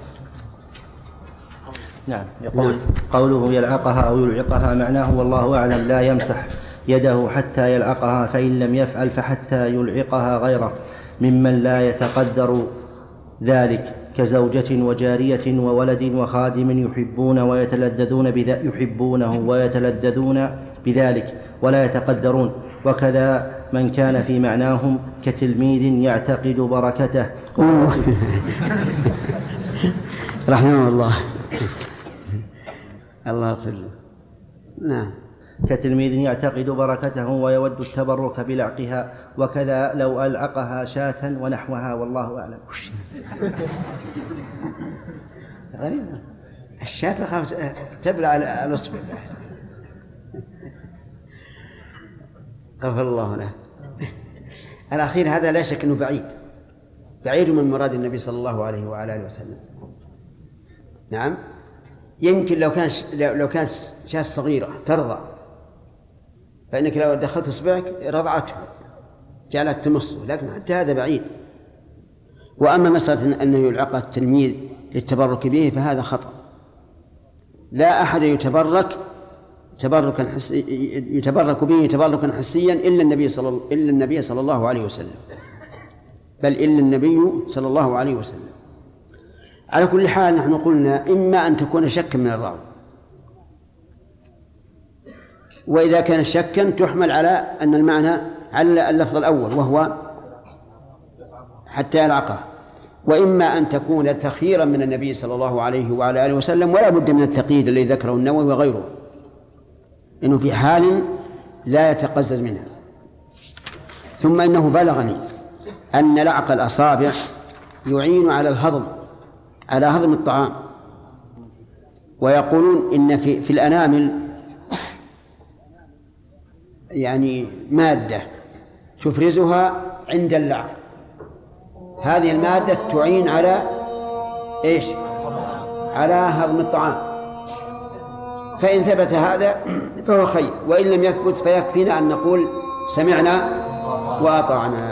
نعم. يقول قوله يلعقها أو يلعقها معناه والله أعلم لا يمسح يده حتى يلعقها، فإن لم يفعل فحتى يلعقها غيره ممن لا يتقدر ذلك كزوجة وجارية وولد وخادم يحبون ويتلذذون بذلك يحبونه ويتلذذون بذلك ولا يتقدرون. وكذا من كان في معناهم كتلميذ يعتقد بركته رحمه الله. الله يغفر له. نعم. كتلميذ يعتقد بركته ويود التبرك بلعقها، وكذا لو ألعقها شاة ونحوها والله أعلم. غريبة. الشاة تخاف تبلع الأصبع. غفر الله له. الأخير هذا لا شك أنه بعيد بعيد من مراد النبي صلى الله عليه وعلى آله وسلم. نعم. يمكن لو كان لو كانت شاة صغيرة ترضع، فإنك لو دخلت إصبعك رضعته جعلت تمصه، لكن حتى هذا بعيد. وأما مسألة أنه يلعق التلميذ للتبرك به فهذا خطأ. لا أحد يتبرك تبركا حسي يتبرك به تبركا حسيا إلا النبي صلى إلا النبي صلى الله عليه وسلم، بل إلا النبي صلى الله عليه وسلم. على كل حال نحن قلنا إما أن تكون شكا من الراوي، وإذا كان شكا تحمل على أن المعنى على اللفظ الأول وهو حتى يلعقها، وإما أن تكون تخييرا من النبي صلى الله عليه وعلى آله وسلم، ولا بد من التقييد الذي ذكره النووي وغيره، إنه في حال لا يتقزز منها. ثم إنه بلغني أن لعق الأصابع يعين على الهضم على هضم الطعام، ويقولون إن في, في الأنامل يعني مادة تفرزها عند اللعق، هذه المادة تعين على إيش؟ على هضم الطعام. فإن ثبت هذا فهو خير، وإن لم يثبت فيكفينا أن نقول سمعنا وأطعنا.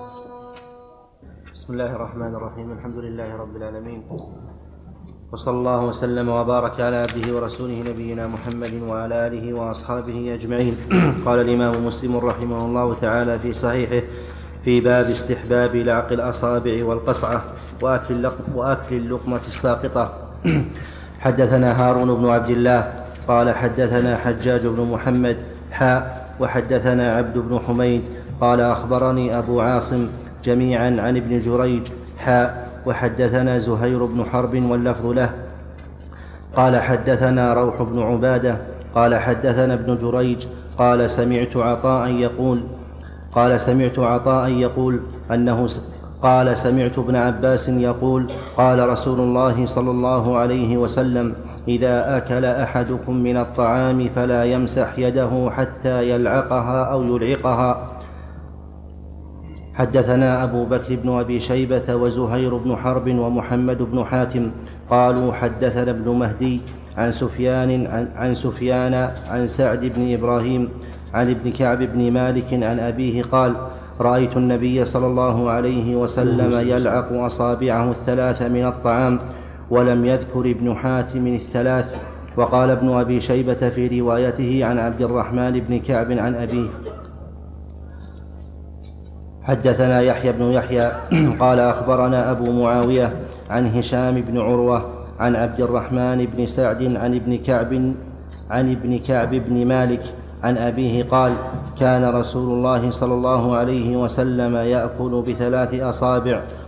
بسم الله الرحمن الرحيم. الحمد لله رب العالمين، وصلى الله وسلم وبارك على عبده ورسوله نبينا محمد وعلى آله وأصحابه أجمعين. قال الإمام مسلم رحمه الله تعالى في صحيحه في باب استحباب لعق الأصابع والقصعة وأكل اللقمة الساقطة. حدثنا هارون بن عبد الله قال حدثنا حجاج بن محمد حاء وحدثنا عبد بن حميد قال أخبرني أبو عاصم جميعا عن ابن جريج حاء وحدثنا زهير بن حرب واللفظ له قال حدثنا روح بن عبادة قال حدثنا ابن جريج قال سمعت عطاء يقول قال سمعت عطاء يقول أنه قال سمعت ابن عباس يقول قال رسول الله صلى الله عليه وسلم إذا أكل أحدكم من الطعام فلا يمسح يده حتى يلعقها أو يلعقها. حدثنا أبو بكر بن أبي شيبة وزهير بن حرب ومحمد بن حاتم قالوا حدثنا ابن مهدي عن سفيان عن, عن سفيان عن سعد بن إبراهيم عن ابن كعب بن مالك عن أبيه قال رأيت النبي صلى الله عليه وسلم يلعق أصابعه الثلاث من الطعام ولم يذكر ابن حاتم الثلاث. وقال ابن أبي شيبة في روايته عن عبد الرحمن بن كعب عن أبيه. حدثنا يحيى بن يحيى قال أخبرنا أبو معاوية عن هشام بن عروة عن عبد الرحمن بن سعد عن ابن كعب عن ابن كعب بن مالك عن أبيه قال كان رسول الله صلى الله عليه وسلم يأكل بثلاث أصابع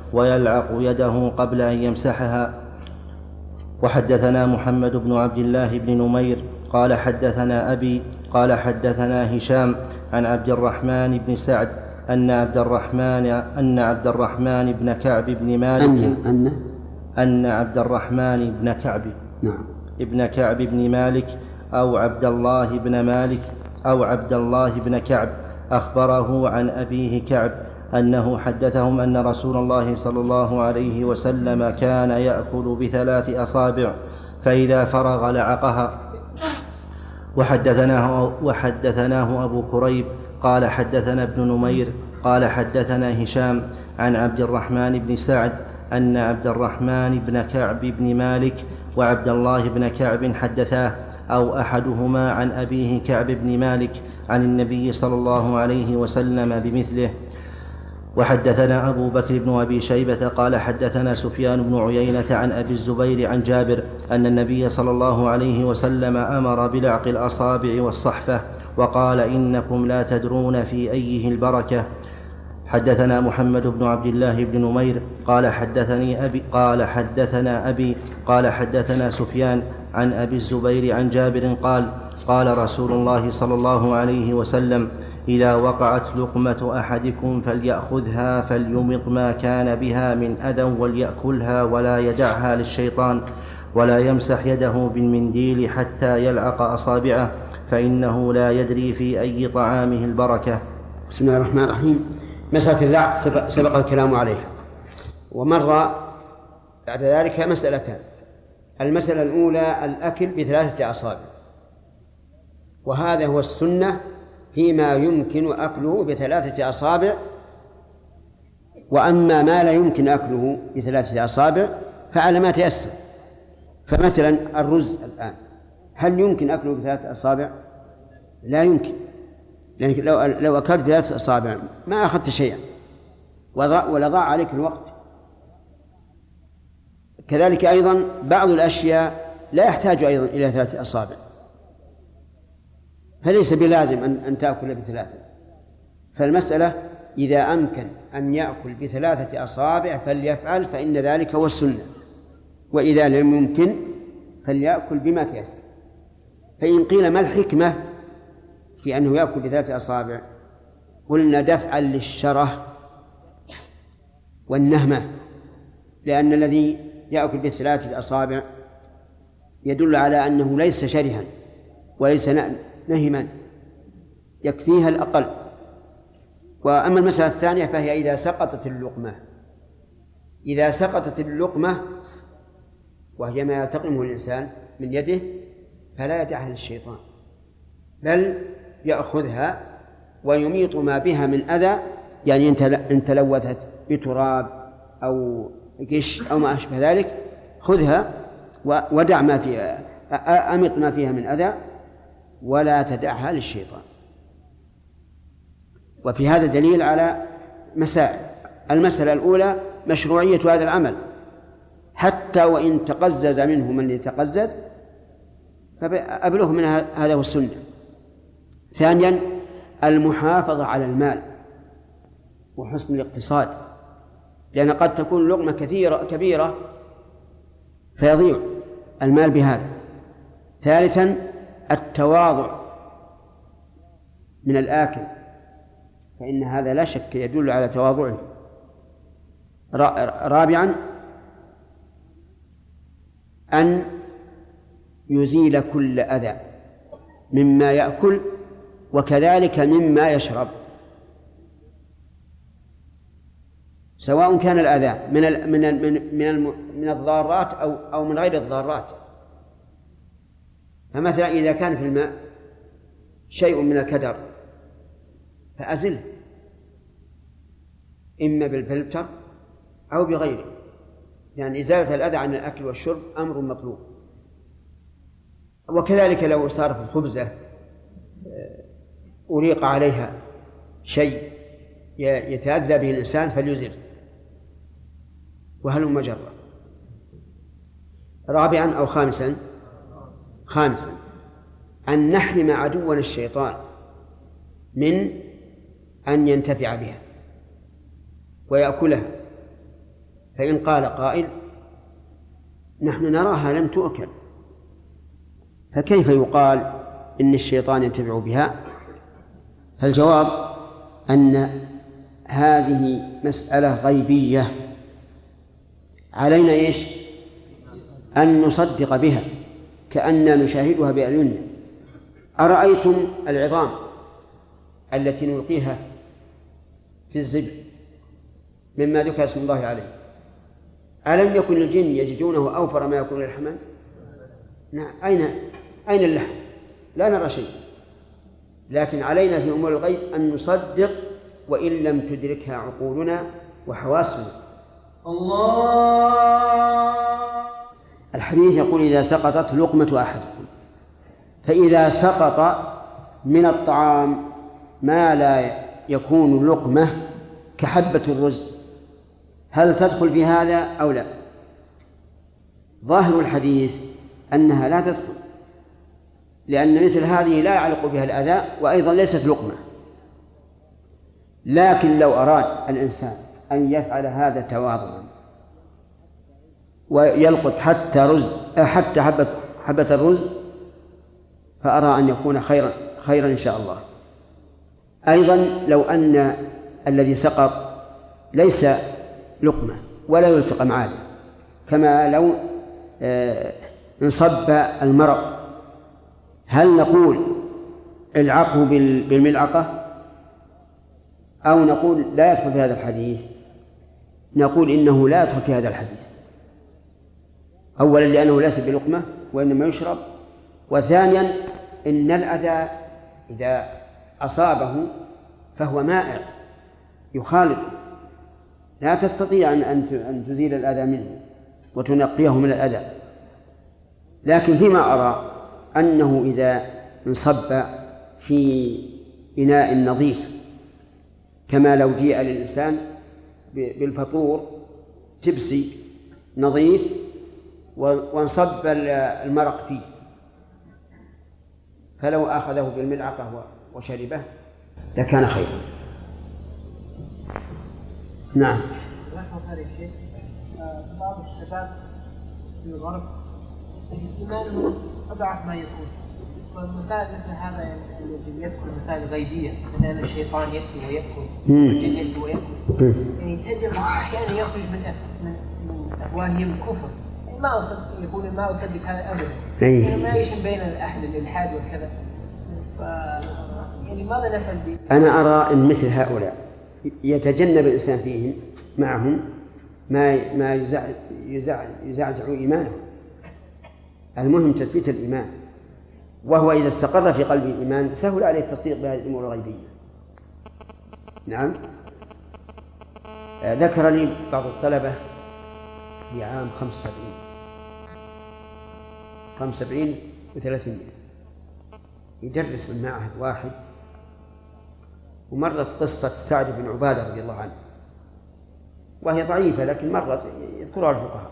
ويلعق يده قبل أن يمسحها. وحدثنا محمد بن عبد الله بن نمير قال حدثنا أبي قال حدثنا هشام عن عبد الرحمن بن سعد أن عبد الرحمن أن عبد الرحمن بن كعب بن مالك أن أن, أن عبد الرحمن بن كعب نعم ابن كعب بن مالك أو عبد الله بن مالك أو عبد الله بن كعب أخبره عن أبيه كعب أنه حدثهم أن رسول الله صلى الله عليه وسلم كان يأكل بثلاث أصابع فإذا فرغ لعقها. وحدثناه, وحدثناه أبو كريب قال حدثنا ابن نمير قال حدثنا هشام عن عبد الرحمن بن سعد أن عبد الرحمن بن كعب بن مالك وعبد الله بن كعب حدثاه أو أحدهما عن أبيه كعب بن مالك عن النبي صلى الله عليه وسلم بمثله. وحدثنا أبو بكر بن أبي شيبة قال حدثنا سفيان بن عيينة عن أبي الزبير عن جابر أن النبي صلى الله عليه وسلم أمر بلعق الأصابع والصحفة وقال إنكم لا تدرون في أيه البركة. حدثنا محمد بن عبد الله بن نمير قال حدثني أبي قال حدثنا أبي قال حدثنا سفيان عن أبي الزبير عن جابر قال قال رسول الله صلى الله عليه وسلم إذا وقعت لقمة أحدكم فليأخذها فليمط ما كان بها من أذى وليأكلها ولا يدعها للشيطان ولا يمسح يده بالمنديل حتى يلعق أصابعه فإنه لا يدري في أي طعامه البركة. بسم الله الرحمن الرحيم. مسألة اللعق سبق, سبق الكلام عليها، ومر بعد ذلك مسألتان. المسألة الأولى الأكل بثلاثة أصابع، وهذا هو السنة فيما يمكن أكله بثلاثة أصابع. وأما ما لا يمكن أكله بثلاثة أصابع فعلى ما تيسر. فمثلا الرز الآن هل يمكن أكله بثلاثة أصابع؟ لا يمكن، لأنك لو لو أكلت بثلاثة أصابع ما أخذت شيئا ولضاع عليك الوقت. كذلك أيضا بعض الأشياء لا يحتاج أيضا إلى ثلاثة أصابع، فليس بلازم أن, أن تأكل بثلاثة. فالمسألة إذا أمكن أن يأكل بثلاثة أصابع فليفعل، فإن ذلك هو السنة. وإذا لم يمكن فليأكل بما تيسر. فإن قيل ما الحكمة في أنه يأكل بثلاثة أصابع؟ قلنا دفعا للشره والنهمة، لأن الذي يأكل بثلاثة أصابع يدل على أنه ليس شرها وليس نهما، يكفيها الأقل. وأما المسألة الثانية فهي إذا سقطت اللقمة إذا سقطت اللقمة وهي ما يلتقمه الإنسان من يده فلا يدعها للشيطان، بل يأخذها ويميط ما بها من أذى، يعني إن تلوثت بتراب أو قش أو ما أشبه ذلك خذها ودع ما فيها، أمط ما فيها من أذى ولا تدعها للشيطان. وفي هذا دليل على مسائل. المسألة الأولى مشروعية هذا العمل، حتى وإن تقزز منه من يتقزز فأبلغ من هذا هو السنة. ثانيا المحافظة على المال وحسن الاقتصاد، لأن قد تكون لقمة كثيرة كبيرة فيضيع المال بهذا. ثالثا التواضع من الآكل، فإن هذا لا شك يدل على تواضعه. رابعا أن يزيل كل أذى مما يأكل وكذلك مما يشرب، سواء كان الأذى من من من من الضارات أو أو من غير الضارات. فمثلا إذا كان في الماء شيء من الكدر فأزله، إما بالفلتر أو بغيره، يعني إزالة الأذى عن الأكل والشرب أمر مطلوب. وكذلك لو صار في الخبزة أريق عليها شيء يتأذى به الإنسان فليزل، وهل مجرى. رابعا أو خامسا خامسا أن نحرم عدونا الشيطان من أن ينتفع بها ويأكلها، فإن قال قائل نحن نراها لم تؤكل، فكيف يقال إن الشيطان ينتفع بها؟ فالجواب أن هذه مسألة غيبية علينا إيش؟ أن نصدق بها كأننا نشاهدها بأعيننا. أرأيتم العظام التي نلقيها في الزبل مما ذكر اسم الله عليه، ألم يكن الجن يجدونه أوفر ما يكون للحمام؟ نعم. أين أين اللحم؟ لا نرى شيء، لكن علينا في أمور الغيب أن نصدق وإن لم تدركها عقولنا وحواسنا. الله. الحديث يقول إذا سقطت لقمة أحدكم، فإذا سقط من الطعام ما لا يكون لقمة كحبة الرز هل تدخل في هذا أو لا؟ ظاهر الحديث أنها لا تدخل، لأن مثل هذه لا يعلق بها الأذى وأيضا ليست لقمة. لكن لو أراد الإنسان أن يفعل هذا تواضعا ويلقط حتى رز حتى حبة حبة الرز فأرى أن يكون خيرا خيرا إن شاء الله. أيضا لو أن الذي سقط ليس لقمة ولا يلتقم عادة، كما لو انصب المرق، هل نقول العقه بالملعقة أو نقول لا يدخل في هذا الحديث؟ نقول إنه لا يدخل في هذا الحديث، أولا لأنه ليس بلقمة وإنما يشرب، وثانيا إن الأذى إذا أصابه فهو مائع يخالط، لا تستطيع أن تزيل الأذى منه وتنقيه من الأذى. لكن فيما أرى أنه إذا انصب في إناء نظيف، كما لو جيء للإنسان بالفطور تبسي نظيف وانصب المرق فيه، فلو أخذه بالملعقة وشربه لكان خيرا. نعم. بعض الشباب في الغرب إيمانهم أضعف ما يكون، والمسائل مثل هذا الذي يذكر مسائل غيبية مثل أن الشيطان يأتي ويأكل والجن يأتي ويأكل، يعني تجد أحيانا يخرج من من أفواههم الكفر، يعني ما أصدق يقول ما أصدق هذا أبدا، يعني ما يشم بين الأهل الإلحاد وكذا. ف يعني ماذا نفعل به؟ أنا أرى أن مثل هؤلاء يتجنب الإنسان فيهم معهم ما ما يزعزع يزعزع, يزعزع إيمانه. المهم تثبيت الإيمان، وهو إذا استقر في قلب الإيمان سهل عليه التصديق بهذه الأمور الغيبية. نعم. ذكر لي بعض الطلبة في عام خمس سبعين خمس سبعين وثلاثمائة يدرس بالمعهد واحد، ومرت قصة سعد بن عبادة رضي الله عنه، وهي ضعيفة لكن مرت يذكرها الفقهاء،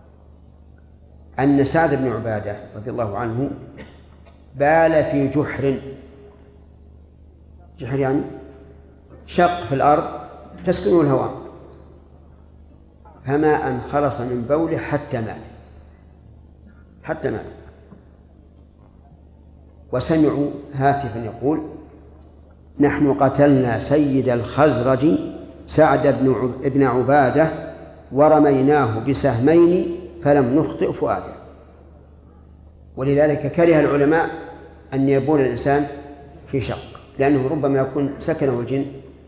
أن سعد بن عبادة رضي الله عنه بال في جحر، جحر يعني شق في الأرض تسكنه الهواء، فما أن خلص من بوله حتى مات حتى مات وسمعوا هاتفا يقول نحن قتلنا سيد الخزرج سعد بن عبادة ورميناه بسهمين فلم نخطئ فؤاده. ولذلك كره العلماء أن يبول الإنسان في شق، لأنه ربما يكون سكنه الجن.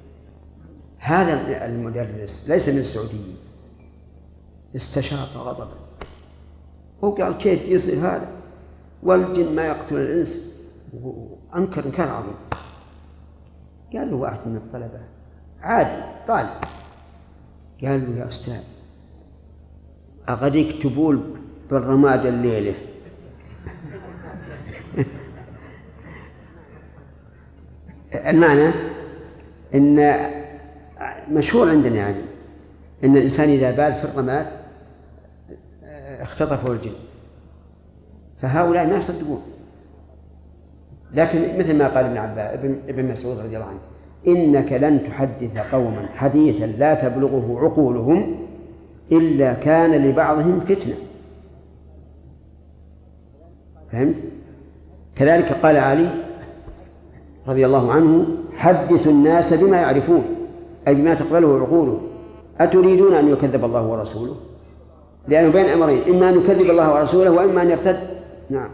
هذا المدرس ليس من السعوديين، استشاط غضبا وقال كيف يصير هذا والجن ما يقتل الإنس، وأنكر إنكار عظيم. قال له واحد من الطلبة عادي طالب، قال له يا أستاذ أغريك تبول بالرماد الليلة. المعنى إن مشهور عندنا يعني إن الإنسان إذا بال في الرماد اختطفه الجن، فهؤلاء ما يصدقون. لكن مثل ما قال ابن عباس ابن مسعود رضي الله عنه إنك لن تحدث قوما حديثا لا تبلغه عقولهم إلا كان لبعضهم فتنة. فهمت؟ كذلك قال علي رضي الله عنه: حدثوا الناس بما يعرفون، أي بما تقبله عقوله، أتريدون أن يكذب الله ورسوله؟ لأنه بين أمرين، إما أن يكذب الله ورسوله وإما أن يرتد. نعم.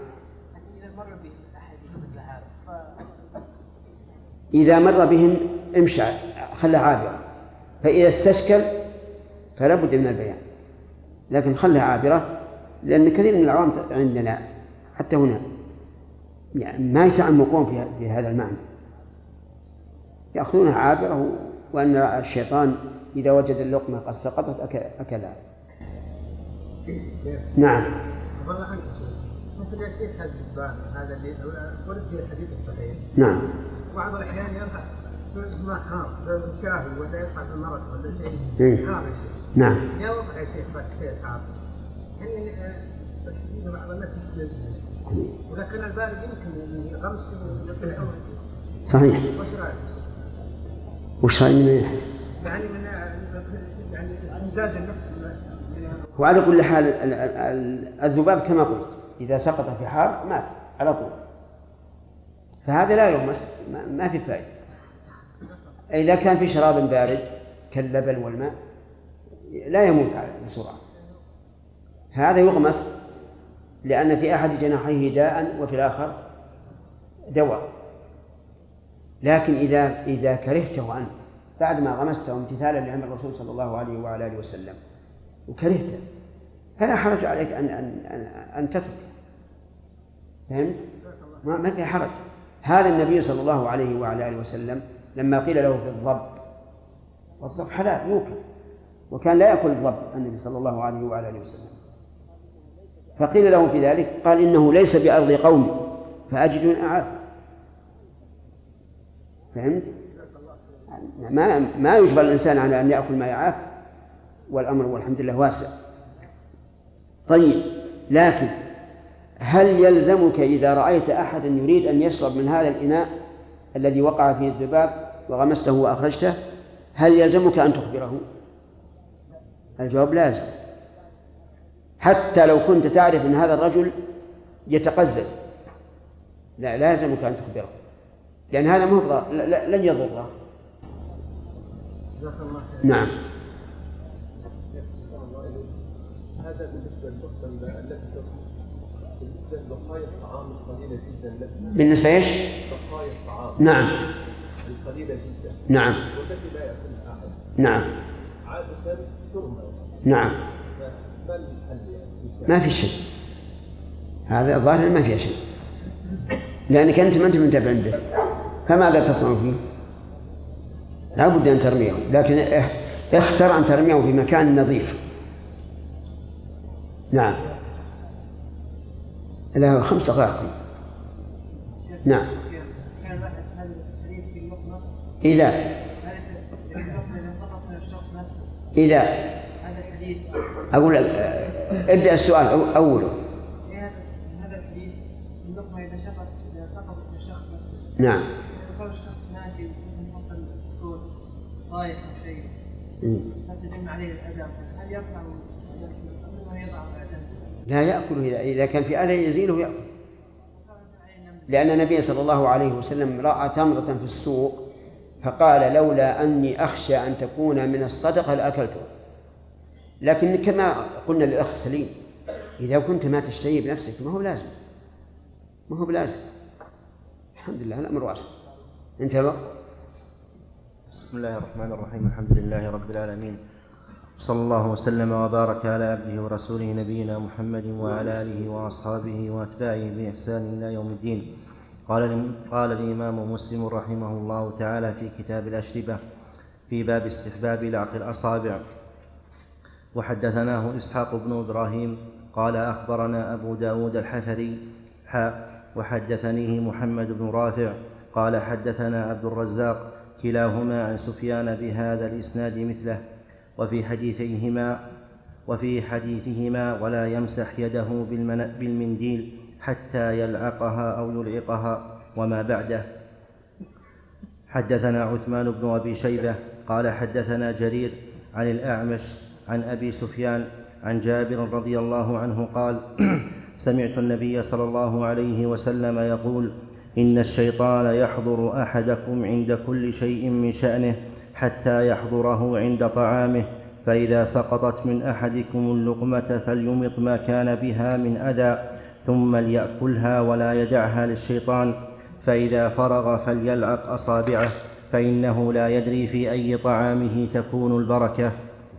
إذا مر بهم امشى خلها عابرة، فإذا استشكل فلا بد من البيان، لكن خلها عابرة، لأن كثير من العوام عندنا حتى هنا يعني ما يتعمقون في هذا المعنى، يأخذونها عابرة، وأن الشيطان إذا وجد اللقمة قد سقطت أكلها. نعم. مثل يا شيخ هذا اللي ورد في الحديث الصحيح. نعم. بعض الأحيان يلحق ما حار شاهي ولا يلحق المرض ولا شيء حار يا شيخ. نعم. يا وضع يا شيخ شيء حار. يعني بعض الناس يستلزم، ولكن البالغ يمكن أن يغمس ويقل حوله. صحيح. وش رأيك؟ وش رأيك من إيه؟ يعني من يعني امتزاج النفس. وعلى كل حال الذباب كما قلت إذا سقط في حار مات على طول، فهذا لا يغمس، ما في فائدة. إذا كان في شراب بارد كاللبن والماء لا يموت بسرعة، هذا يغمس لأن في أحد جناحيه داء وفي الآخر دواء. لكن إذا إذا كرهته أنت بعد ما غمسته امتثالا لأمر الرسول صلى الله عليه وعلى آله وسلم وكرهته، فلا حرج عليك أن أن أن, أن تترك. فهمت؟ ما ما في حرج. هذا النبي صلى الله عليه وعلى آله وسلم لما قيل له في الضب، والضب حلال يوكل، وكان لا يأكل الضب النبي صلى الله عليه وعلى آله وسلم، فقيل له في ذلك قال: إنه ليس بأرض قومي فأجد من أعاف. فهمت؟ ما ما يجبر الإنسان على أن يأكل ما يعاف، والأمر والحمد لله واسع. طيب، لكن هل يلزمك إذا رأيت أحدا يريد أن يشرب من هذا الإناء الذي وقع فيه الذباب وغمسته وأخرجته، هل يلزمك أن تخبره؟ الجواب لا يلزم، حتى لو كنت تعرف أن هذا الرجل يتقزز، لا لا يلزمك أن تخبره، لأن هذا مهضر لن يضره. نعم. هذا بالنسبة للنقطة التي بالنسبة لبقايا الطعام القليلة جدا. بالنسبة إيش؟ بقايا الطعام. نعم. القليلة جدا. نعم. والتي لا يأكلها أحد. نعم. عادة ترمى. نعم. ما الحل؟ ما في شيء، هذا الظاهر ما فيها شيء، لأنك أنت ما أنت منتفع به، فماذا تصنع فيه؟ لا بد أن ترميه، لكن اختر أن ترميه في مكان نظيف. نعم. له خمس دقائق. نعم. إذا إذا أقول ابدأ السؤال أوله. هذا الحديث اللقمة إذا سقطت إذا سقطت من الشخص نفسه. نعم. إذا صار الشخص ماشي وفصل سكوت طايح أو شيء فتجمع عليه الأذى، هل يرفع أم يضع بعدين؟ لا يأكل، إذا إذا كان في أذى يزيله يأكل، لأن النبي صلى الله عليه وسلم رأى تمرة في السوق فقال: لولا أني أخشى أن تكون من الصدقة لأكلته. لكن كما قلنا للأخ سليم، إذا كنت ما تشتهي بنفسك ما هو لازم، ما هو بلازم. الحمد لله الأمر واسع. انتهى الوقت. بسم الله الرحمن الرحيم، الحمد لله رب العالمين، صلى الله وسلم وبارك على عبده ورسوله نبينا محمد وعلى آله وأصحابه وأتباعه بإحسان إلى يوم الدين. قال قال الإمام مسلم رحمه الله تعالى في كتاب الأشربة في باب استحباب لعق الأصابع: وحدثناه إسحاق بن إبراهيم قال أخبرنا أبو داود الحفري حا وحدثنيه محمد بن رافع قال حدثنا عبد الرزاق كلاهما عن سفيان بهذا الإسناد مثله، وفي حديثيهما وفي حديثهما ولا يمسح يده بالمنديل حتى يلعقها أو يلعقها وما بعده. حدثنا عثمان بن أبي شيبة قال حدثنا جرير عن الأعمش عن أبي سفيان عن جابر رضي الله عنه قال سمعت النبي صلى الله عليه وسلم يقول إن الشيطان يحضر أحدكم عند كل شيء من شأنه حتى يحضره عند طعامه، فإذا سقطت من أحدكم اللقمة فليمط ما كان بها من أذى ثم ليأكلها ولا يدعها للشيطان، فإذا فرغ فليلعق أصابعه فإنه لا يدري في أي طعامه تكون البركة.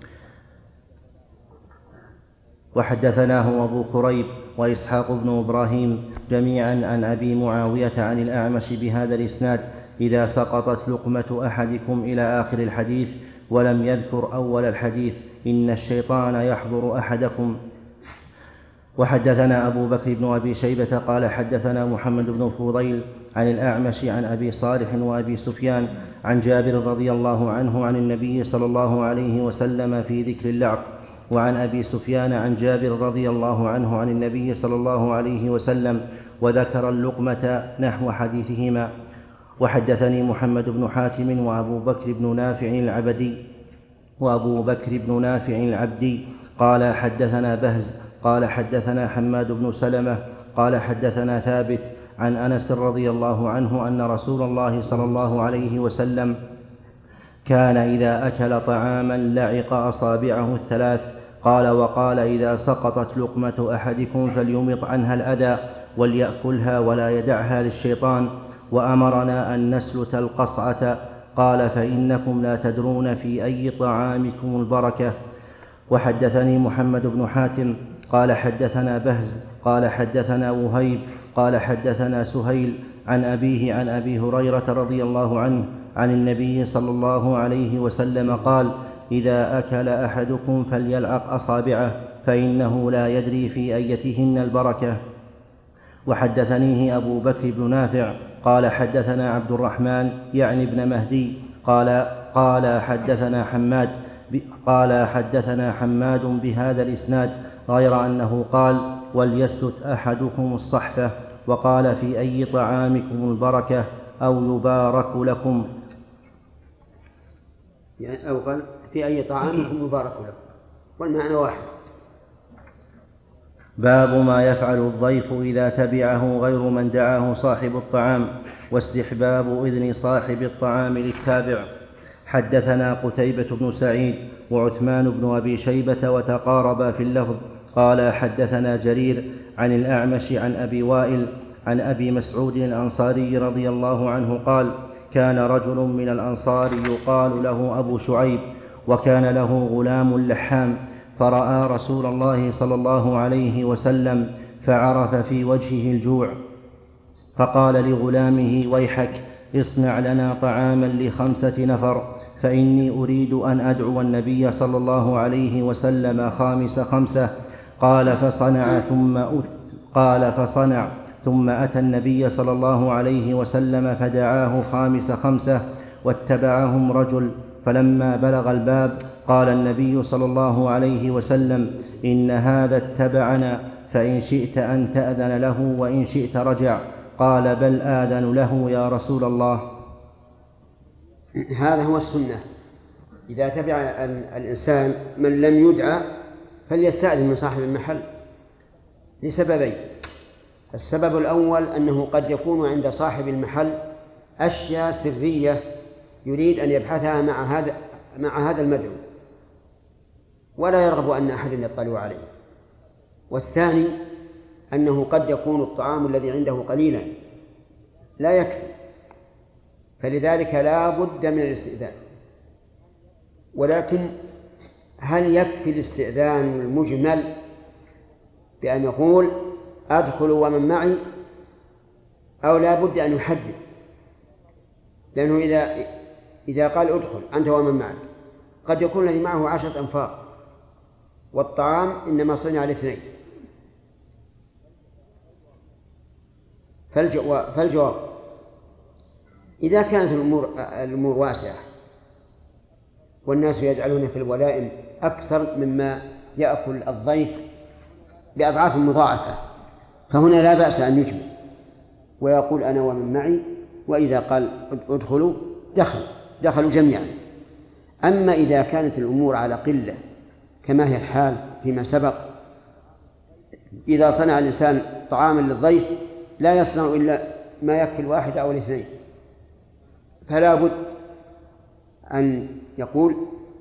وحدثناه أبو كريب وإسحاق بن إبراهيم جميعا عن أبي معاوية عن الأعمش بهذا الإسناد إذا سقطت لقمة أحدكم إلى آخر الحديث، ولم يذكر أول الحديث إن الشيطان يحضر أحدكم. وحدثنا أبو بكر بن أبي شيبة قال حدثنا محمد بن الفضيل عن الأعمش عن أبي صالح وأبي سفيان عن جابر رضي الله عنه عن النبي صلى الله عليه وسلم في ذكر اللعق، وعن أبي سفيان عن جابر رضي الله عنه عن النبي صلى الله عليه وسلم وذكر اللقمة نحو حديثهما. وحدثني محمد بن حاتم وأبو بكر بن نافع العبدي وأبو بكر بن نافع العبدي قال حدثنا بهز قال حدثنا حماد بن سلمة قال حدثنا ثابت عن أنس رضي الله عنه أن رسول الله صلى الله عليه وسلم كان إذا أكل طعاما لعق أصابعه الثلاث. قال وقال إذا سقطت لقمة أحدكم فليمط عنها الأذى وليأكلها ولا يدعها للشيطان، وأمرنا أن نسلت القصعة. قال فإنكم لا تدرون في أي طعامكم البركة. وحدثني محمد بن حاتم قال حدثنا بهز قال حدثنا وهيب قال حدثنا سهيل عن أبيه عن أبي هريرة رضي الله عنه عن النبي صلى الله عليه وسلم قال إذا أكل أحدكم فليلعق أصابعه فإنه لا يدري في أيتهن البركة. وحدثنيه أبو بكر بن نافع قال حدثنا عبد الرحمن يعني ابن مهدي قال قال حدثنا حماد قال حدثنا حماد بهذا الإسناد غير أنه قال وليسلت أحدكم الصحفة، وقال في أي طعامكم البركة أو يبارك لكم، يعني أو قال في أي طعامكم يبارك لكم، والمعنى واحد. باب ما يفعل الضيف إذا تبعه غير من دعاه صاحب الطعام، واستحباب إذن صاحب الطعام للتابع. حدثنا قتيبة بن سعيد وعثمان بن أبي شيبة وتقاربا في اللفظ. قال حدثنا جرير عن الأعمش عن أبي وائل عن أبي مسعود الأنصاري رضي الله عنه قال كان رجل من الأنصار يقال له أبو شعيب، وكان له غلام لحام، فرأى رسول الله صلى الله عليه وسلم فعرف في وجهه الجوع، فقال لغلامه ويحك اصنع لنا طعاما لخمسة نفر، فإني أريد أن أدعو النبي صلى الله عليه وسلم خامس خمسة. قال فصنع ثم أت قال فصنع ثم أتى النبي صلى الله عليه وسلم فدعاه خامس خمسة، واتبعهم رجل، فلما بلغ الباب قال النبي صلى الله عليه وسلم إن هذا اتبعنا، فإن شئت أن تأذن له وإن شئت رجع. قال بل آذن له يا رسول الله. هذا هو السنة، إذا تبع الإنسان من لم يدعى فليستأذن من صاحب المحل لسببين. السبب الأول أنه قد يكون عند صاحب المحل أشياء سرية يريد أن يبحثها مع هذا مع هذا المدعو، ولا يرغب أن أحد يطلع عليه. والثاني أنه قد يكون الطعام الذي عنده قليلا لا يكفي، فلذلك لا بد من الاستئذان. ولكن هل يكفي الاستئذان المجمل بأن يقول أدخل ومن معي، أو لا بد أن يحدد؟ لأنه إذا إذا قال أدخل أنت ومن معك، قد يكون الذي معه عشرة أنفار والطعام إنما صنع لاثنين. فالجواب, فالجواب إذا كانت الأمور, الأمور واسعة والناس يجعلون في الولائم أكثر مما يأكل الضيف بأضعاف مضاعفة، فهنا لا بأس أن يجمع ويقول أنا ومن معي، وإذا قال ادخلوا دخل دخلوا جميعا. أما إذا كانت الأمور على قلة كما هي الحال فيما سبق. إذا صنع الإنسان طعاما للضيف لا يصنع إلا ما يكفي الواحد أو الاثنين، فلا بد أن يقول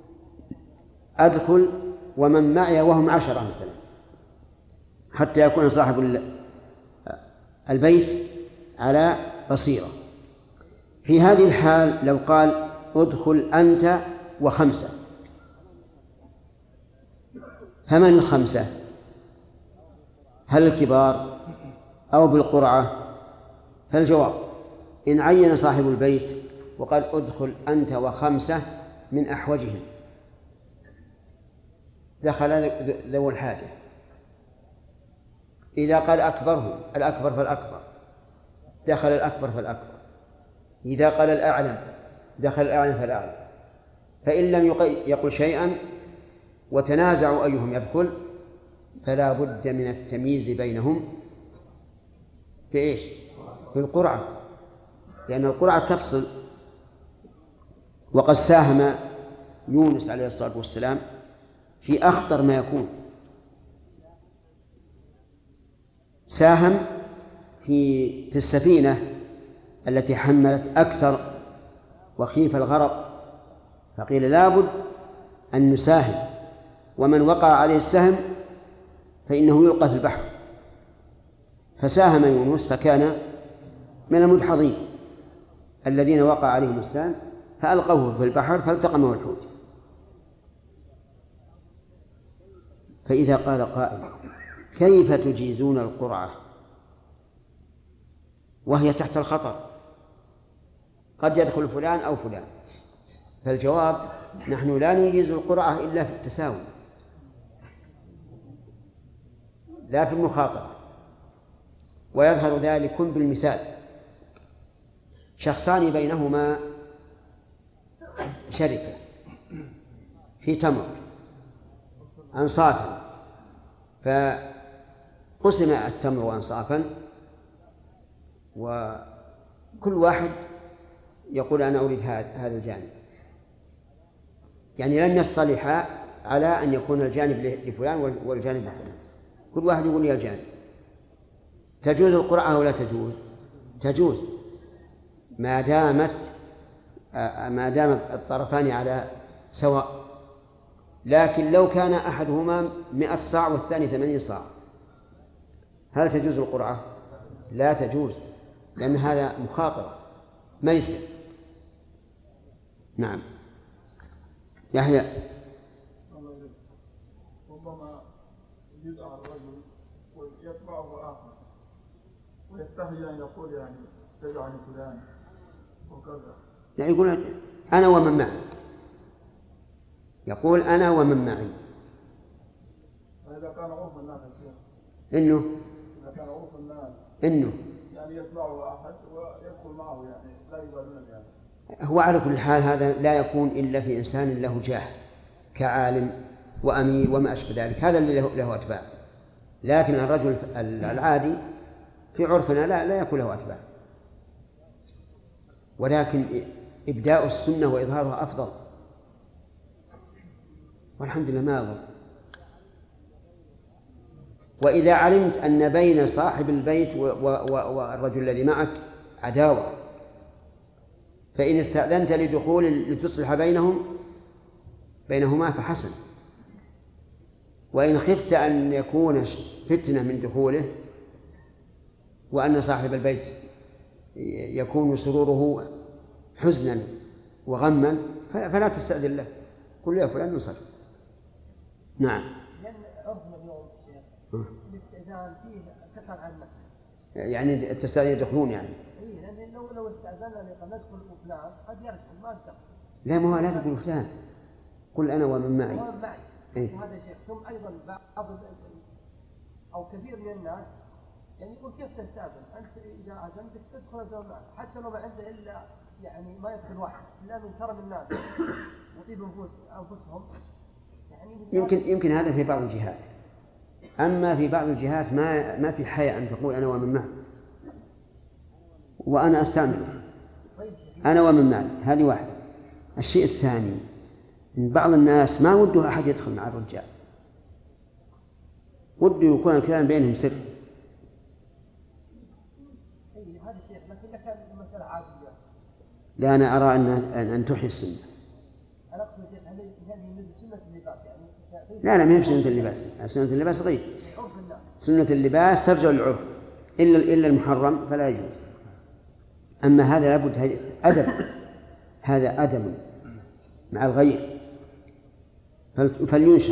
أدخل ومن معي وهم عشرة مثلا، حتى يكون صاحب البيت على بصيرة. في هذه الحال لو قال ادخل أنت وخمسة، فمن الخمسة؟ هل الكبار أو بالقرعة؟ فالجواب إن عين صاحب البيت وقال ادخل أنت وخمسة من أحوجهم دخل ذو الحاجة. إذا قال أكبرهم الأكبر فالأكبر دخل الأكبر فالأكبر. إذا قال الأعلم دخل الأعلم فالأعلم. فإن لم يقل شيئا وتنازعوا أيهم يدخل فلا بد من التمييز بينهم بإيش؟ بالقرعة، لأن القرعة تفصل. وقد ساهم يونس عليه الصلاة والسلام في أخطر ما يكون، ساهم في في السفينة التي حملت أكثر وخيف الغرق، فقيل لا بد أن نساهم، ومن وقع عليه السهم فإنه يلقى في البحر. فساهم يونس فكان من المدحضين الذين وقع عليهم السهم فألقوه في البحر فالتقمه الحوت. فإذا قال قائل كيف تجيزون القرعة وهي تحت الخطر، قد يدخل فلان أو فلان؟ فالجواب نحن لا نجيز القرعة إلا في التساوي لا في المخاطرة. ويظهر ذلك بالمثال: شخصان بينهما شركة في تمر أنصافا، فقسم التمر أنصافا وكل واحد يقول أنا أريد هذا الجانب، يعني لم يصطلحا على أن يكون الجانب لفلان والجانب لفلان، كل واحد يقول لي الجانب. تجوز القرعة أو لا تجوز؟ تجوز ما دامت ما دام الطرفان على سواء. لكن لو كان أحدهما مئة صاع والثاني ثمانين صاع هل تجوز القرعة؟ لا تجوز، لأن هذا مخاطرة ميسر. نعم. يحيى. ربما يجد على الرجل ويتبعه آخر ويستحي أن يقول يعني تبعني فلان وكذا، لا، يقول أنا ومن معي، يقول أنا ومن معي. فإذا كان عرف الناس يصير إنه إذا كان عرف الناس إنه يعني يتبعه أحد ويدخل معه يعني لا يبالون يعني. هو على كل حال هذا لا يكون إلا في إنسان له جاه كعالم وأمير وما أشبه ذلك، هذا اللي له أتباع. لكن الرجل العادي في عرفنا لا لا يكون له أتباع، ولكن إبداء السنة وإظهارها أفضل، والحمد لله ما أظن. وإذا علمت أن بين صاحب البيت والرجل الذي معك عداوة، فإن استأذنت لدخول لتصلح بينهم بينهما فحسن، وإن خفت أن يكون فتنة من دخوله وأن صاحب البيت يكون سروره حزنا وغما فلا تستأذن له، قل يا فلان انصرف. نعم. لأن عرفنا اليوم الاستئذان فيه كثر عن النفس، يعني تستأذن يدخلون يعني. إيه، لأن لو لو استأذنا لقد ندخل فلان قد يرجع ما يدخل. لا، ما هو لا تقول فلان، قل أنا ومن معي. ومن معي. إيه؟ هذا شيء. ثم أيضا بعض أو كثير من الناس يعني يقول كيف تستأذن؟ أنت إذا أذنتك تدخل الجو معك، حتى لو ما عنده إلا يعني ما يدخل واحد، إلا من كرم الناس وطيب أنفس أنفسهم. يعني يمكن يمكن هذا في بعض الجهات، أما في بعض الجهات ما ما في حياء أن تقول أنا ومن معي وأنا أستعمل أنا ومن معي. هذه واحدة. الشيء الثاني بعض الناس ما وده أحد يدخل مع الرجال، وده يكون الكلام بينهم سر. لا، أنا أرى أن أن تحيي السنة. أنا أقصد شيخ هل هذه من سنة اللباس يعني؟ لا لا، ما هي سنة اللباس، سنة اللباس غير. سنة اللباس ترجع للعرف، إلا إلا المحرم فلا يجوز. أما هذا لابد، هذا أدب، هذا أدب مع الغير فلينشر.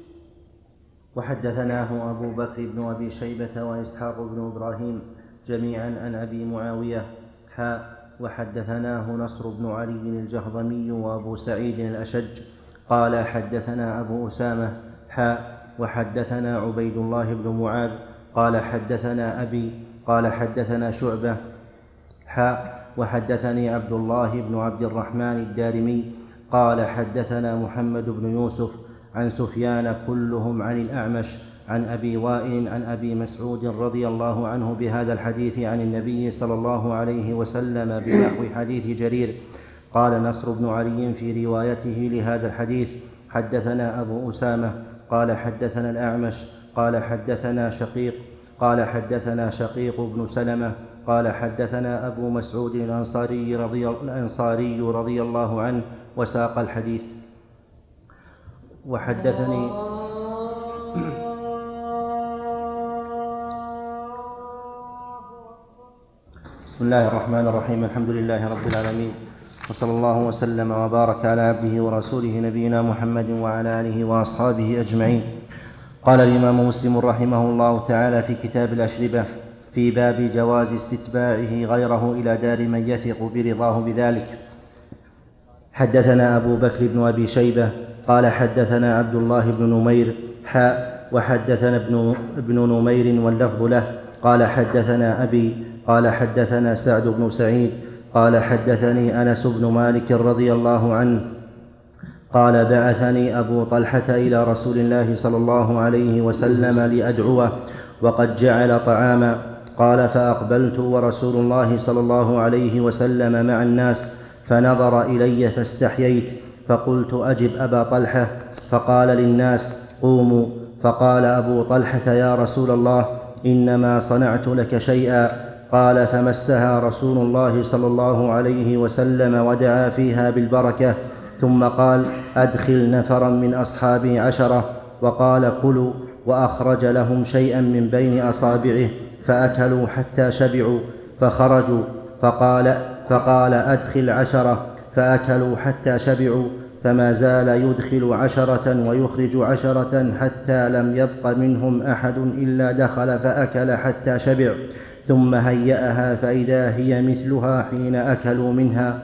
وحدثناه أبو بكر بن أبي شيبة وإسحاق بن إبراهيم جميعا عن أبي معاوية حاء وحدثناه نصر بن علي الجهضمي وأبو سعيد الأشج قال حدثنا أبو أسامة حاء وحدثنا عبيد الله بن معاذ قال حدثنا أبي قال حدثنا شعبة حاء وحدثني عبد الله بن عبد الرحمن الدارمي قال حدثنا محمد بن يوسف عن سفيان كلهم عن الأعمش عن أبي وائل عن أبي مسعود رضي الله عنه بهذا الحديث عن النبي صلى الله عليه وسلم بنحو حديث جرير. قال نصر بن علي في روايته لهذا الحديث حدثنا أبو أسامة قال حدثنا الأعمش قال حدثنا شقيق قال حدثنا شقيق بن سلمة قال حدثنا أبو مسعود الأنصاري رضي, الأنصاري رضي الله عنه وساق الحديث. وحدثني بسم الله الرحمن الرحيم الحمد لله رب العالمين وصلى الله وسلم وبارك على عبده ورسوله نبينا محمد وعلى آله وأصحابه أجمعين. قال الإمام مسلم رحمه الله تعالى في كتاب الأشربة في باب جواز استتباعه غيره إلى دار من يثق برضاه بذلك. حدثنا أبو بكر بن أبي شيبة قال حدثنا عبد الله بن نمير حاء وحدثنا ابن, ابن نمير واللفظ له قال حدثنا أبي قال حدثنا سعد بن سعيد قال حدثني أنس بن مالك رضي الله عنه قال بعثني أبو طلحة إلى رسول الله صلى الله عليه وسلم لأدعوه وقد جعل طعاما قال فأقبلت ورسول الله صلى الله عليه وسلم مع الناس فنظر إلي فاستحييت فقلت أجب أبا طلحة فقال للناس قوموا فقال أبو طلحة يا رسول الله إنما صنعت لك شيئا قال فمسها رسول الله صلى الله عليه وسلم ودعا فيها بالبركة ثم قال أدخل نفرا من أصحابي عشرة وقال كلوا وأخرج لهم شيئا من بين أصابعه فأكلوا حتى شبعوا فخرجوا فقال, فقال أدخل عشرة فأكلوا حتى شبعوا فما زال يدخل عشرة ويخرج عشرة حتى لم يبق منهم أحد إلا دخل فأكل حتى شبع ثم هيأها فإذا هي مثلها حين أكلوا منها.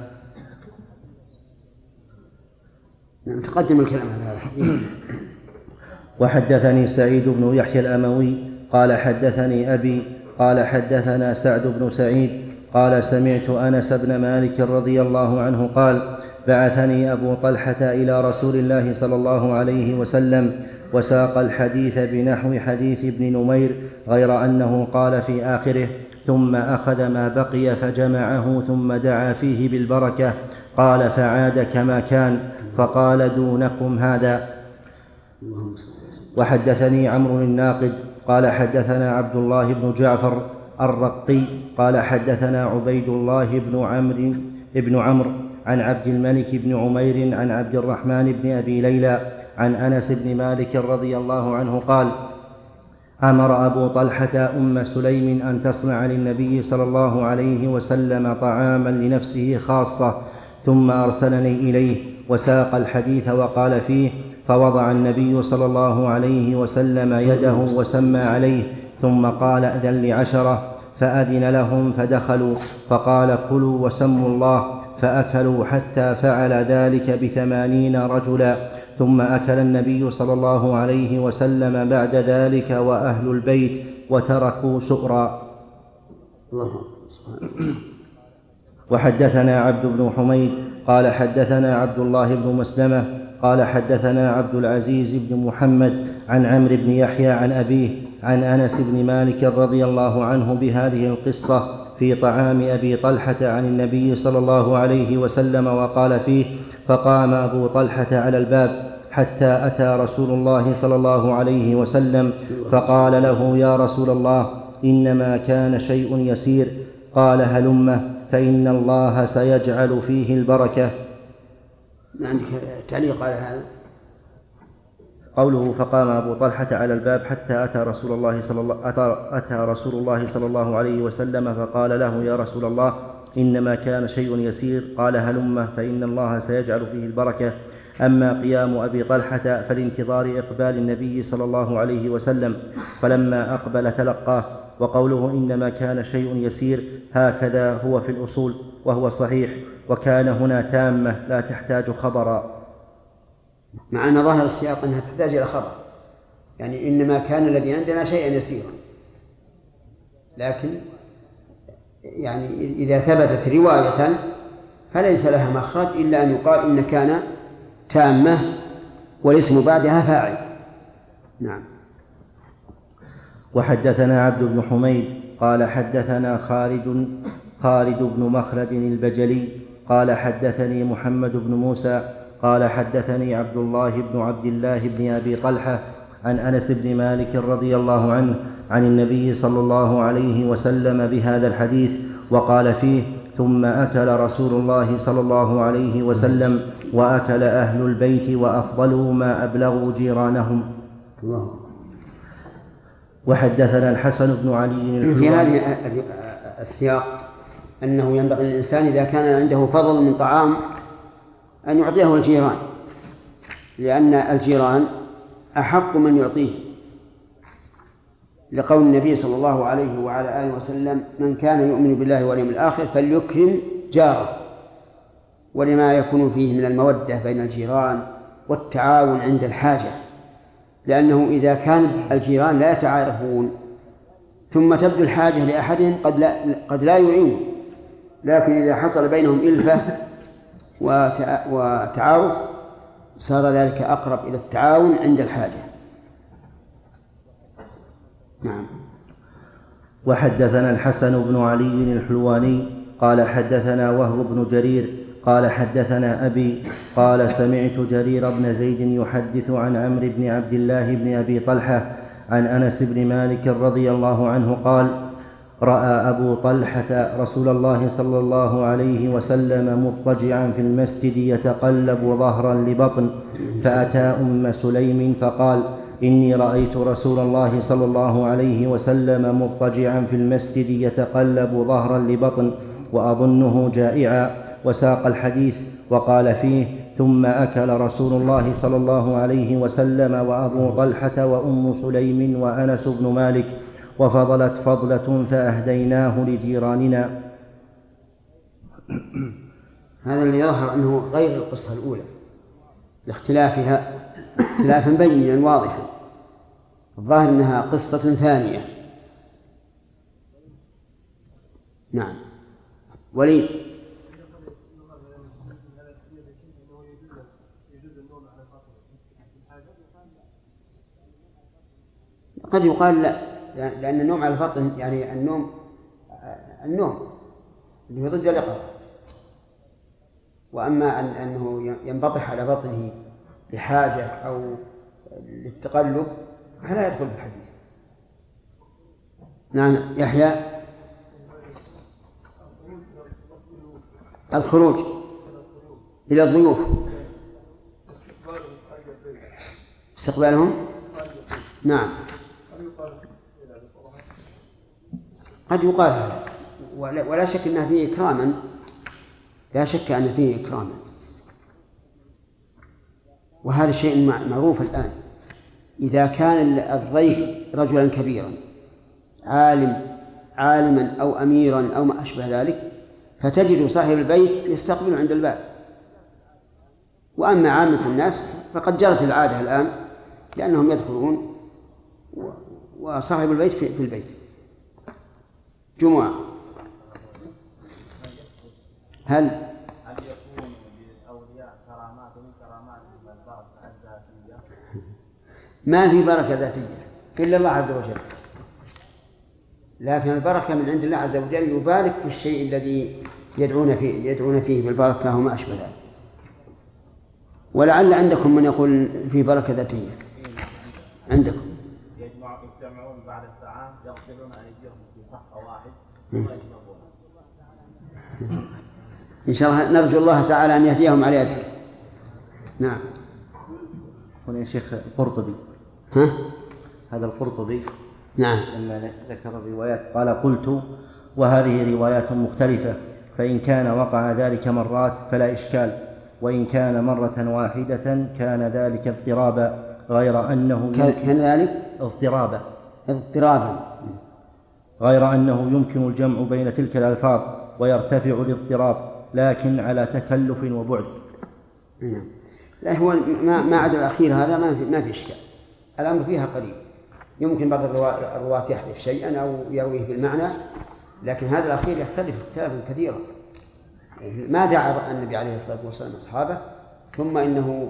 نعم تقدم الكلام على هذا الحديث. وحدثني سعيد بن يحيى الأموي قال حدثني أبي قال حدثنا سعد بن سعيد قال سمعت أنس بن مالك رضي الله عنه قال بعثني أبو طلحة إلى رسول الله صلى الله عليه وسلم وساق الحديث بنحو حديث ابن نمير غير أنه قال في آخره ثم أخذ ما بقي فجمعه ثم دعا فيه بالبركة قال فعاد كما كان فقال دونكم هذا. وحدثني عمرو الناقد قال حدثنا عبد الله بن جعفر الرقي قال حدثنا عبيد الله بن عمرو بن عمرو عن عبد الملك بن عمير عن عبد الرحمن بن أبي ليلى عن أنس بن مالك رضي الله عنه قال أمر أبو طلحة أم سليم أن تصنع للنبي صلى الله عليه وسلم طعاما لنفسه خاصة ثم أرسلني إليه وساق الحديث وقال فيه فوضع النبي صلى الله عليه وسلم يده وسمى عليه ثم قال أذن لعشرة فأذن لهم فدخلوا فقال كلوا وسموا الله فأكلوا حتى فعل ذلك بثمانين رجلا ثم أكل النبي صلى الله عليه وسلم بعد ذلك وأهل البيت وتركوا سؤرا. وحدثنا عبد بن حميد قال حدثنا عبد الله بن مسلمة قال حدثنا عبد العزيز بن محمد عن عمرو بن يحيى عن أبيه عن أنس بن مالك رضي الله عنه بهذه القصة في طعام أبي طلحة عن النبي صلى الله عليه وسلم وقال فيه فقام أبو طلحة على الباب حتى أتى رسول الله صلى الله عليه وسلم فقال له: يا رسول الله، إنما كان شيء يسير. قال: هلمه فإن الله سيجعل فيه البركة. ما عندك تعليق على هذا؟ قوله: فقام أبو طلحة على الباب حتى أتى رسول الله صلى الله أتى, أتى رسول الله صلى الله عليه وسلم فقال له: يا رسول الله، إنما كان شيء يسير. قال: هلمه فإن الله سيجعل فيه البركة. أما قيام أبي طلحة فلانتظار إقبال النبي صلى الله عليه وسلم، فلما أقبل تلقاه. وقوله: إنما كان شيء يسير، هكذا هو في الأصول وهو صحيح، وكان هنا تامة لا تحتاج خبرا، مع أن ظاهر السياق أنها تحتاج إلى خبر، يعني إنما كان الذي عندنا شيئا يسيرا، لكن يعني إذا ثبتت رواية فليس لها مخرج إلا أن يقال إن كان تامة والاسم بعدها فاعل. نعم. وحدثنا عبد بن حميد قال حدثنا خالد خالد بن مخلد البجلي قال حدثني محمد بن موسى قال حدثني عبد الله بن عبد الله بن أبي طلحة عن أنس بن مالك رضي الله عنه عن النبي صلى الله عليه وسلم بهذا الحديث، وقال فيه: ثم أكل رسول الله صلى الله عليه وسلم وأكل أهل البيت وأفضلوا ما أبلغوا جيرانهم. الله. وحدثنا الحسن بن علي في هذه السياق أنه ينبغي للإنسان إذا كان عنده فضل من طعام أن يعطيه الجيران، لأن الجيران أحق من يعطيه، لقول النبي صلى الله عليه وعلى آله وسلم: من كان يؤمن بالله واليوم الآخر فليكرم جاره، ولما يكون فيه من المودة بين الجيران والتعاون عند الحاجة، لأنه إذا كان الجيران لا يتعارفون ثم تبدو الحاجة لأحدهم قد لا, قد لا يعين، لكن إذا حصل بينهم إلفة وتعارف صار ذلك أقرب إلى التعاون عند الحاجة. نعم. وحدثنا الحسن بن علي الحلواني قال حدثنا وهب بن جرير قال حدثنا أبي قال سمعت جرير بن زيد يحدث عن عمرو بن عبد الله بن أبي طلحة عن أنس بن مالك رضي الله عنه قال: رأى أبو طلحة رسول الله صلى الله عليه وسلم مضطجعا في المسجد يتقلب ظهرا لبطن، فأتى أم سليم فقال: إني رأيت رسول الله صلى الله عليه وسلم مضطجعا في المسجد يتقلب ظهرا لبطن وأظنه جائعا، وساق الحديث وقال فيه: ثم أكل رسول الله صلى الله عليه وسلم وأبو طلحة وأم سليم وأنس بن مالك، وفضلت فضلة فأهديناه لجيراننا. هذا اللي يظهر أنه غير القصة الأولى لاختلافها اختلافا بينا واضحا، الظاهر أنها قصة ثانية. نعم. وليد. قد يقال لا، لأن النوم على البطن يعني النوم النوم اللي هو ضد اليقظة، وأما أن أنه ينبطح على بطنه لحاجة أو للتقلب فلا يدخل في الحديث. نعم. يحيى. الخروج إلى الضيوف، استقبالهم. نعم. قد يقال هذا، ولا شك أنه فيه إكراما، لا شك أن فيه إكراما، وهذا شيء معروف الآن. إذا كان الضيف رجلا كبيرا عالم عالما أو أميرا أو ما أشبه ذلك، فتجد صاحب البيت يستقبل عند الباب. وأما عامة الناس فقد جرت العادة الآن لأنهم يدخلون وصاحب البيت في البيت. جمعة. هل هل يكون للأولياء كرامات من كرامات البركة الذاتية؟ ما في بركة ذاتية إلا الله عز وجل، لكن البركة من عند الله عز وجل، يبارك في الشيء الذي يدعون فيه يدعون فيه بالبركة وما أشبه ذلك. ولعل عندكم من يقول في بركة ذاتية عندكم. يجتمعون بعد الطعام يغسلون أيديهم في صحفة واحد ويشربون. إن شاء الله نرجو الله تعالى أن يهديهم على يدك. نعم. هنا يا شيخ القرطبي. ها؟ هذا القرطبي. نعم. لما ذكر الروايات قال قلت وهذه روايات مختلفة، فإن كان وقع ذلك مرات فلا إشكال، وإن كان مرة واحدة كان ذلك اضطرابا، غير أنه كان ذلك اضطرابا اضطرابا غير أنه يمكن الجمع بين تلك الألفاظ ويرتفع الاضطراب، لكن على تكلف وبعد. نعم. لا هو ما ما عدا الأخير هذا ما في ما في إشكال، الأمر فيها قريب، يمكن بعض الرواة يحذف شيئا أو يرويه بالمعنى، لكن هذا الأخير يختلف اختلافا كثيرا. ما دعا النبي عليه الصلاة والسلام أصحابه ثم إنه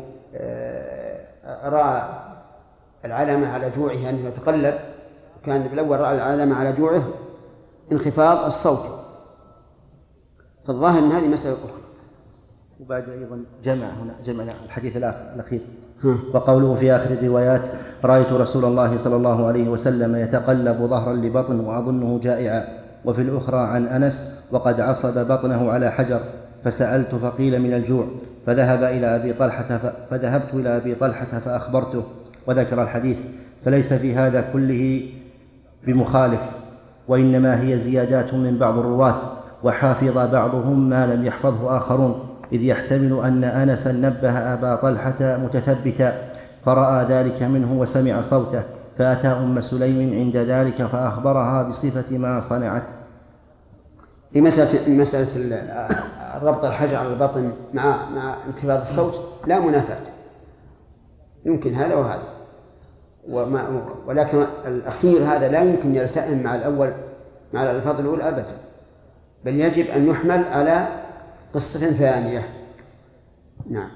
رأى العلامة على جوعه أنه يتقلب، كان بالأول رأى العلامة على جوعه انخفاض الصوت، فالظاهر أن هذه مسألة أخرى. وبعد أيضا جمع هنا جمعنا الحديث الأخير وقوله في آخر الروايات رأيت رسول الله صلى الله عليه وسلم يتقلب ظهرا لبطن وأظنه جائعا، وفي الأخرى عن أنس وقد عصب بطنه على حجر فسألت فقيل من الجوع، فذهب إلى أبي طلحة ف... فذهبت إلى أبي طلحة فأخبرته وذكر الحديث، فليس في هذا كله بمخالف، وإنما هي زيادات من بعض الرواة، وحافظ بعضهم ما لم يحفظه آخرون، إذ يحتمل أن أنسا نبه أبا طلحة متثبتا فرأى ذلك منه وسمع صوته، فأتى أم سليم عند ذلك فأخبرها بصفة ما صنعت. في مسألة مسألة ربط الحجر على البطن مع مع انخفاض الصوت لا منافاة، يمكن هذا وهذا، وما ولكن الأخير هذا لا يمكن يلتئم مع الأول مع الألفاظ الأولى أبدا، بل يجب أن يحمل على قصة ثانية. نعم.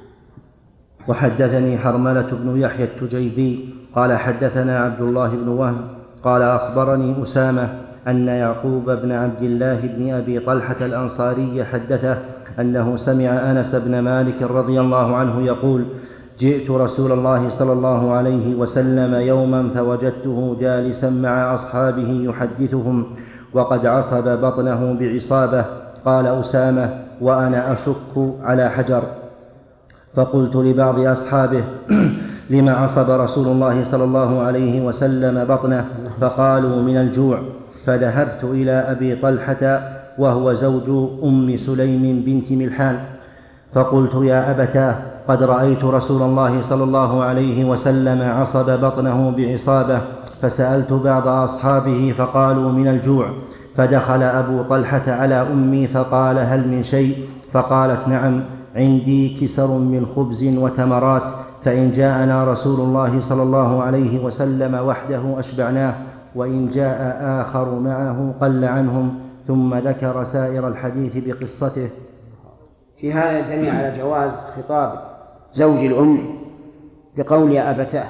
وحدثني حرملة بن يحيى التجيبي قال حدثنا عبد الله بن وهب قال أخبرني أسامة أن يعقوب بن عبد الله بن أبي طلحة الأنصاري حدثه أنه سمع أنس بن مالك رضي الله عنه يقول جئت رسول الله صلى الله عليه وسلم يوما فوجدته جالسا مع أصحابه يحدثهم وقد عصب بطنه بعصابة. قال أسامة وأنا أشك على حجر، فقلت لبعض أصحابه لما عصب رسول الله صلى الله عليه وسلم بطنه؟ فقالوا من الجوع. فذهبت إلى أبي طلحة وهو زوج أم سليم بنت ملحان فقلت يا أبتاه قد رأيت رسول الله صلى الله عليه وسلم عصب بطنه بعصابة، فسألت بعض أصحابه فقالوا من الجوع. فدخل أبو طلحة على أمي فقال هل من شيء؟ فقالت نعم عندي كسر من خبز وتمرات، فإن جاءنا رسول الله صلى الله عليه وسلم وحده أشبعناه، وإن جاء آخر معه قل عنهم. ثم ذكر سائر الحديث بقصته. في هذا دليل على جواز خطاب زوج الأم بقول يا أبتاه،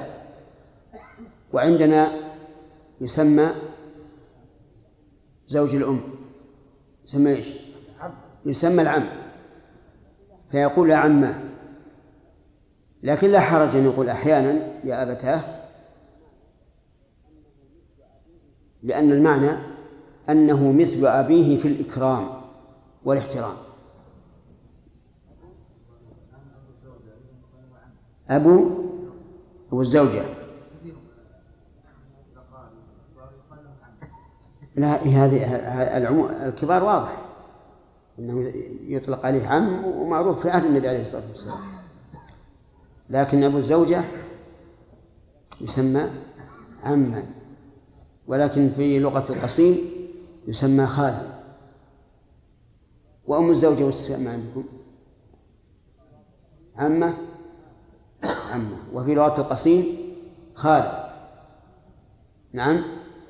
وعندنا يسمى زوج الأم يسمى إيش؟ يسمى العم، فيقول يا عماه، لكن لا حرج أن يقول أحيانا يا أبتاه، لأن المعنى أنه مثل أبيه في الإكرام والاحترام. أبو أبو الزوجة لا هذه الكبار واضح أنه يطلق عليه عم ومعروف في عهد النبي عليه الصلاة والسلام، لكن أبو الزوجة يسمى عما، ولكن في لغة القصيم يسمى خالا. وأم الزوجة والسماء عندكم عمة عمة، وفي لغة القصيم خالا. نعم.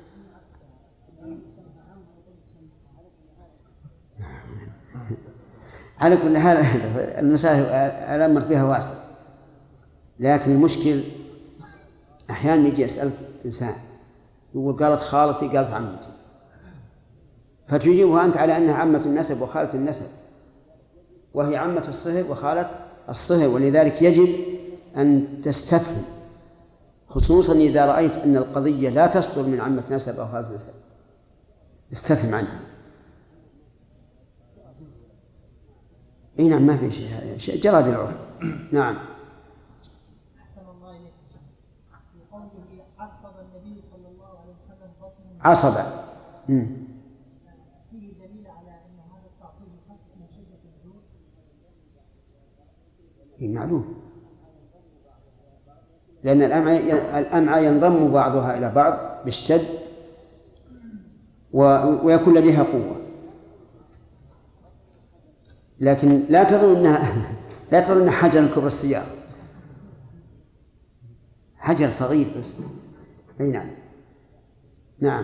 على كل حال المسائل الأمر فيها واسع، لكن المشكل أحيانا يجي يسألك إنسان يقول قالت خالتي قالت عمتي، فتجيبها أنت على أنها عمة النسب وخالة النسب، وهي عمة الصهر وخالة الصهر، ولذلك يجب أن تستفهم، خصوصا إذا رأيت أن القضية لا تصدر من عمة نسب أو خالة نسب، استفهم عنها. اي نعم، ما في شيء، هذا شيء جرى بالعرف. نعم. أحسن الله إليك. في قوله عصب النبي صلى الله عليه وسلم بطنه عصب فيه دليل على أن هذا التعصيب يخفف من شدة الجوع. معلوم، لأن الأمعاء ينضم بعضها إلى بعض بالشد ويكون لديها قوة، لكن لا تظن أنها لا تظن أنها حجر كبر السيارة، حجر صغير بس. أي نعم. نعم.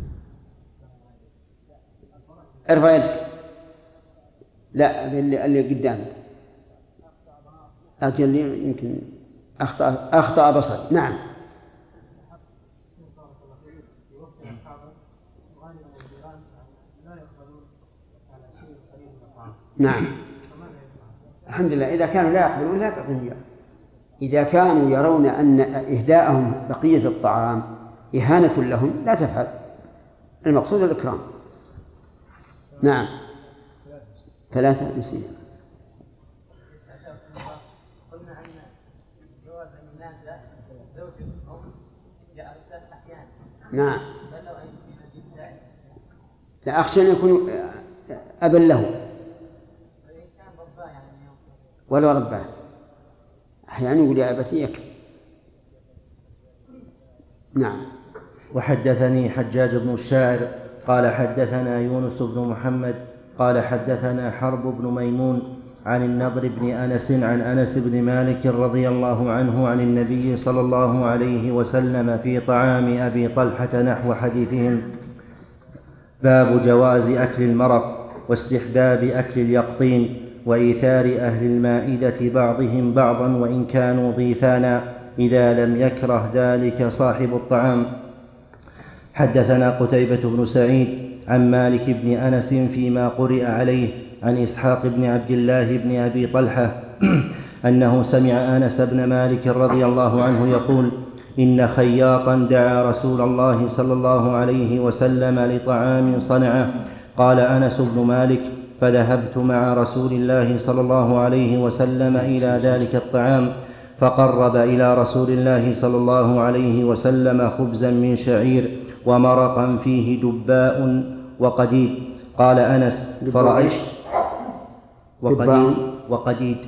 ارفع يدك. لا، اللي, اللي قدامك. أجل يمكن أخطأ أخطأ بصري. نعم. نعم. الحمد لله، إذا كانوا لا يقبلون لا تعطيهم إياه. إذا كانوا يرون أن إهداءهم بقية الطعام إهانة لهم لا تفعل، المقصود الإكرام. نعم. ثلاثة نسينا. قلنا أن جواز أن ينادى زوج الأم جاء ثلاث أحيان. نعم. بل لو أن يكون ذلك. لا، أخشى أن يكون أبا له ولو رباه. أحيانا يقول يا أبتي يكفي. نعم. وحدثني حجاج بن الشاعر قال حدثنا يونس بن محمد قال حدثنا حرب بن ميمون عن النضر بن أنس عن أنس بن مالك رضي الله عنه عن النبي صلى الله عليه وسلم في طعام أبي طلحة نحو حديثهم. باب جواز أكل المرق واستحباب أكل اليقطين وإيثار أهل المائدة بعضهم بعضا وإن كانوا ضيفانا إذا لم يكره ذلك صاحب الطعام. حدثنا قتيبة بن سعيد عن مالك بن أنس فيما قرئ عليه عن إسحاق بن عبد الله بن أبي طلحة أنه سمع أنس بن مالك رضي الله عنه يقول: إن خياطا دعا رسول الله صلى الله عليه وسلم لطعام صنعه. قال أنس بن مالك: فذهبت مع رسول الله صلى الله عليه وسلم إلى ذلك الطعام فقرب إلى رسول الله صلى الله عليه وسلم خبزا من شعير ومرقا فيه دباء وقديد. قال أنس: فرأيت وقديد وقديد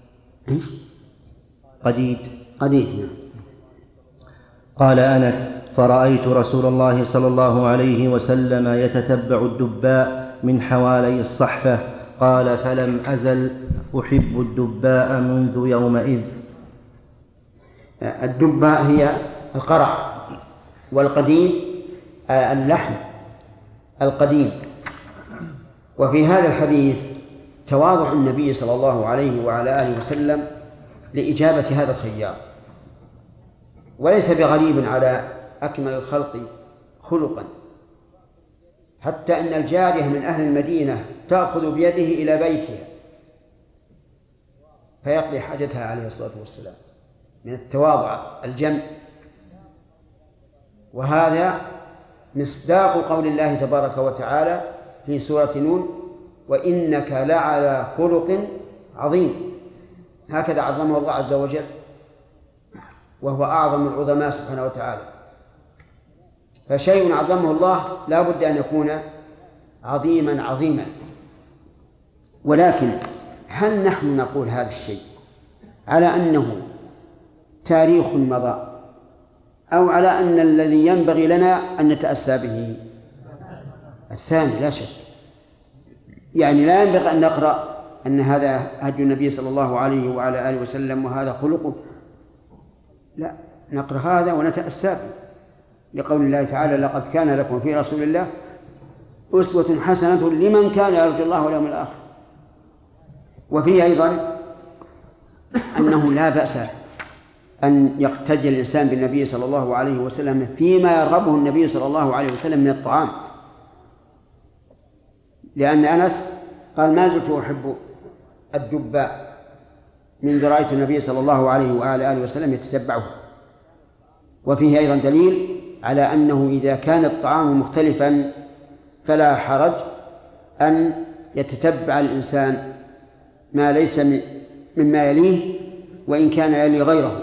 قديد قديد قال أنس: فرأيت رسول الله صلى الله عليه وسلم يتتبع الدباء من حوالي الصحفة. قال: فلم أزل أحب الدباء منذ يومئذ. الدباء هي القرع، والقديد اللحم القديم. وفي هذا الحديث تواضع النبي صلى الله عليه وعلى آله وسلم لإجابة هذا الخيار، وليس بغريب على أكمل الخلق خلقا، حتى أن الجارية من أهل المدينة تأخذ بيده إلى بيتها فيقضي حاجتها عليه الصلاة والسلام من التواضع الجم. وهذا مصداق قول الله تبارك وتعالى في سورة نون: وإنك لعلى خلق عظيم. هكذا عظمه الله عز وجل، وهو أعظم العظماء سبحانه وتعالى. فشيء عظمه الله لا بد أن يكون عظيما عظيما. ولكن هل نحن نقول هذا الشيء على أنه تاريخ مضى، أو على أن الذي ينبغي لنا أن نتأسى به؟ الثاني لا شك. يعني لا ينبغي أن نقرأ أن هذا هدي النبي صلى الله عليه وعلى آله وسلم وهذا خلقه، لا، نقرأ هذا ونتأسى به، لقول الله تعالى: لقد كان لكم في رسول الله أسوة حسنة لمن كان يرجو الله واليوم الآخر. وفيه أيضا أنه لا بأس أن يقتدي الإنسان بالنبي صلى الله عليه وسلم فيما يرغبه النبي صلى الله عليه وسلم من الطعام، لأن أنس قال: ما زلت أحب الدباء منذ رأيت النبي صلى الله عليه وعلى آله وسلم يتتبعه. وفيه أيضا دليل على أنه إذا كان الطعام مختلفا فلا حرج أن يتتبع الإنسان ما ليس مما يليه وإن كان يلي غيره.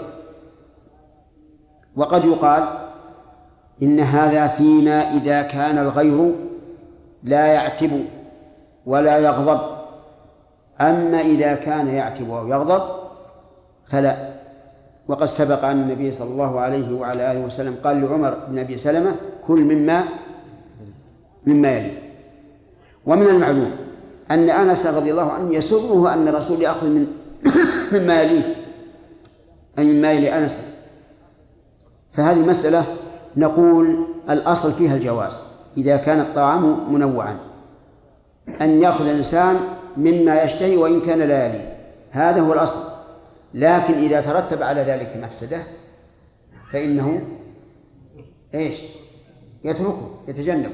وقد يقال إن هذا فيما إذا كان الغير لا يعتب ولا يغضب، أما إذا كان يعتب أو يغضب فلا. وقد سبق أن النبي صلى الله عليه وعلى آله وسلم قال لعمر بن أبي سلمة كل مما مما يليه. ومن المعلوم أن أنس رضي الله عنه يسره أن الرسول يأخذ من مما يليه أي مما يلي أنس. فهذه مسألة نقول الأصل فيها الجواز إذا كان الطعام منوعا، أن يأخذ الإنسان مما يشتهي وإن كان لا يليه، هذا هو الأصل. لكن إذا ترتب على ذلك مفسدة فإنه إيش يتركه يتجنب.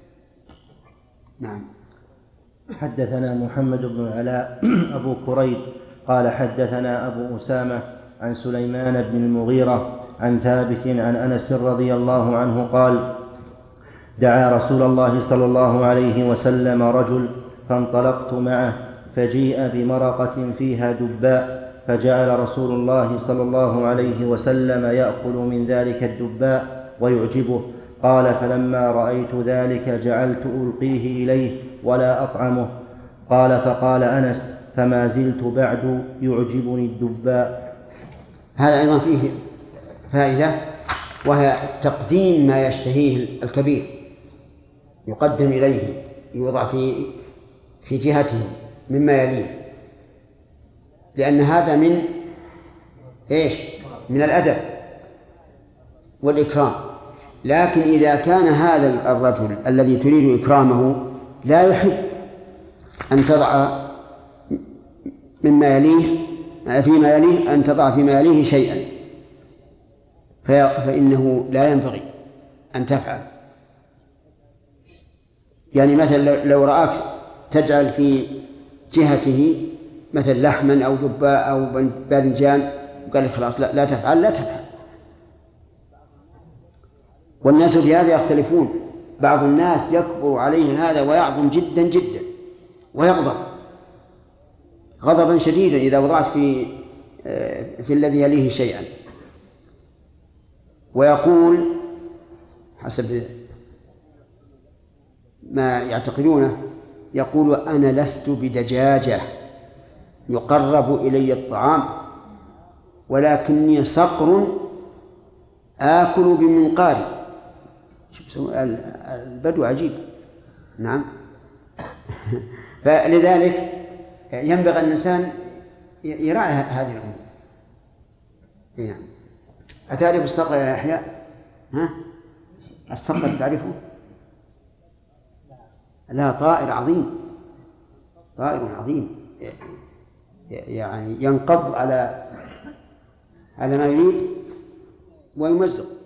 نعم. حدثنا محمد بن العلاء أبو كريب قال حدثنا أبو أسامة عن سليمان بن المغيرة عن ثابت عن أنس رضي الله عنه قال دعا رسول الله صلى الله عليه وسلم رجل فانطلقت معه فجيء بمرقة فيها دباء فجعل رسول الله صلى الله عليه وسلم يأكل من ذلك الدباء ويعجبه. قال فلما رأيت ذلك جعلت ألقيه إليه ولا أطعمه. قال فقال أنس فما زلت بعد يعجبني الدباء. هذا أيضا فيه فائدة، وهي تقديم ما يشتهيه الكبير يقدم إليه، يوضع في في جهته مما يليه، لأن هذا من إيش؟ من الأدب والإكرام. لكن إذا كان هذا الرجل الذي تريد إكرامه لا يحب أن تضع مما يليه فيما يليه أن تضع فيما يليه شيئا فإنه لا ينبغي أن تفعل. يعني مثلا لو رآك تجعل في جهته مثل لحما أو دباء أو باذنجان وقال لك خلاص لا, لا تفعل لا تفعل. والناس في هذا يختلفون، بعض الناس يكبر عليه هذا ويعظم جدا جدا ويغضب غضبا شديدا إذا وضعت في في الذي يليه شيئا، ويقول حسب ما يعتقدونه يقول أنا لست بدجاجة يقرب إلي الطعام ولكني صقر آكل بمنقاري. البدو عجيب. نعم. فلذلك ينبغي الإنسان يراعي هذه الأمور. نعم. أتعرف الصقر يا يحيى؟ ها؟ الصقر تعرفه؟ لا، طائر عظيم، طائر عظيم يعني ينقض على على ما يريد ويمزق.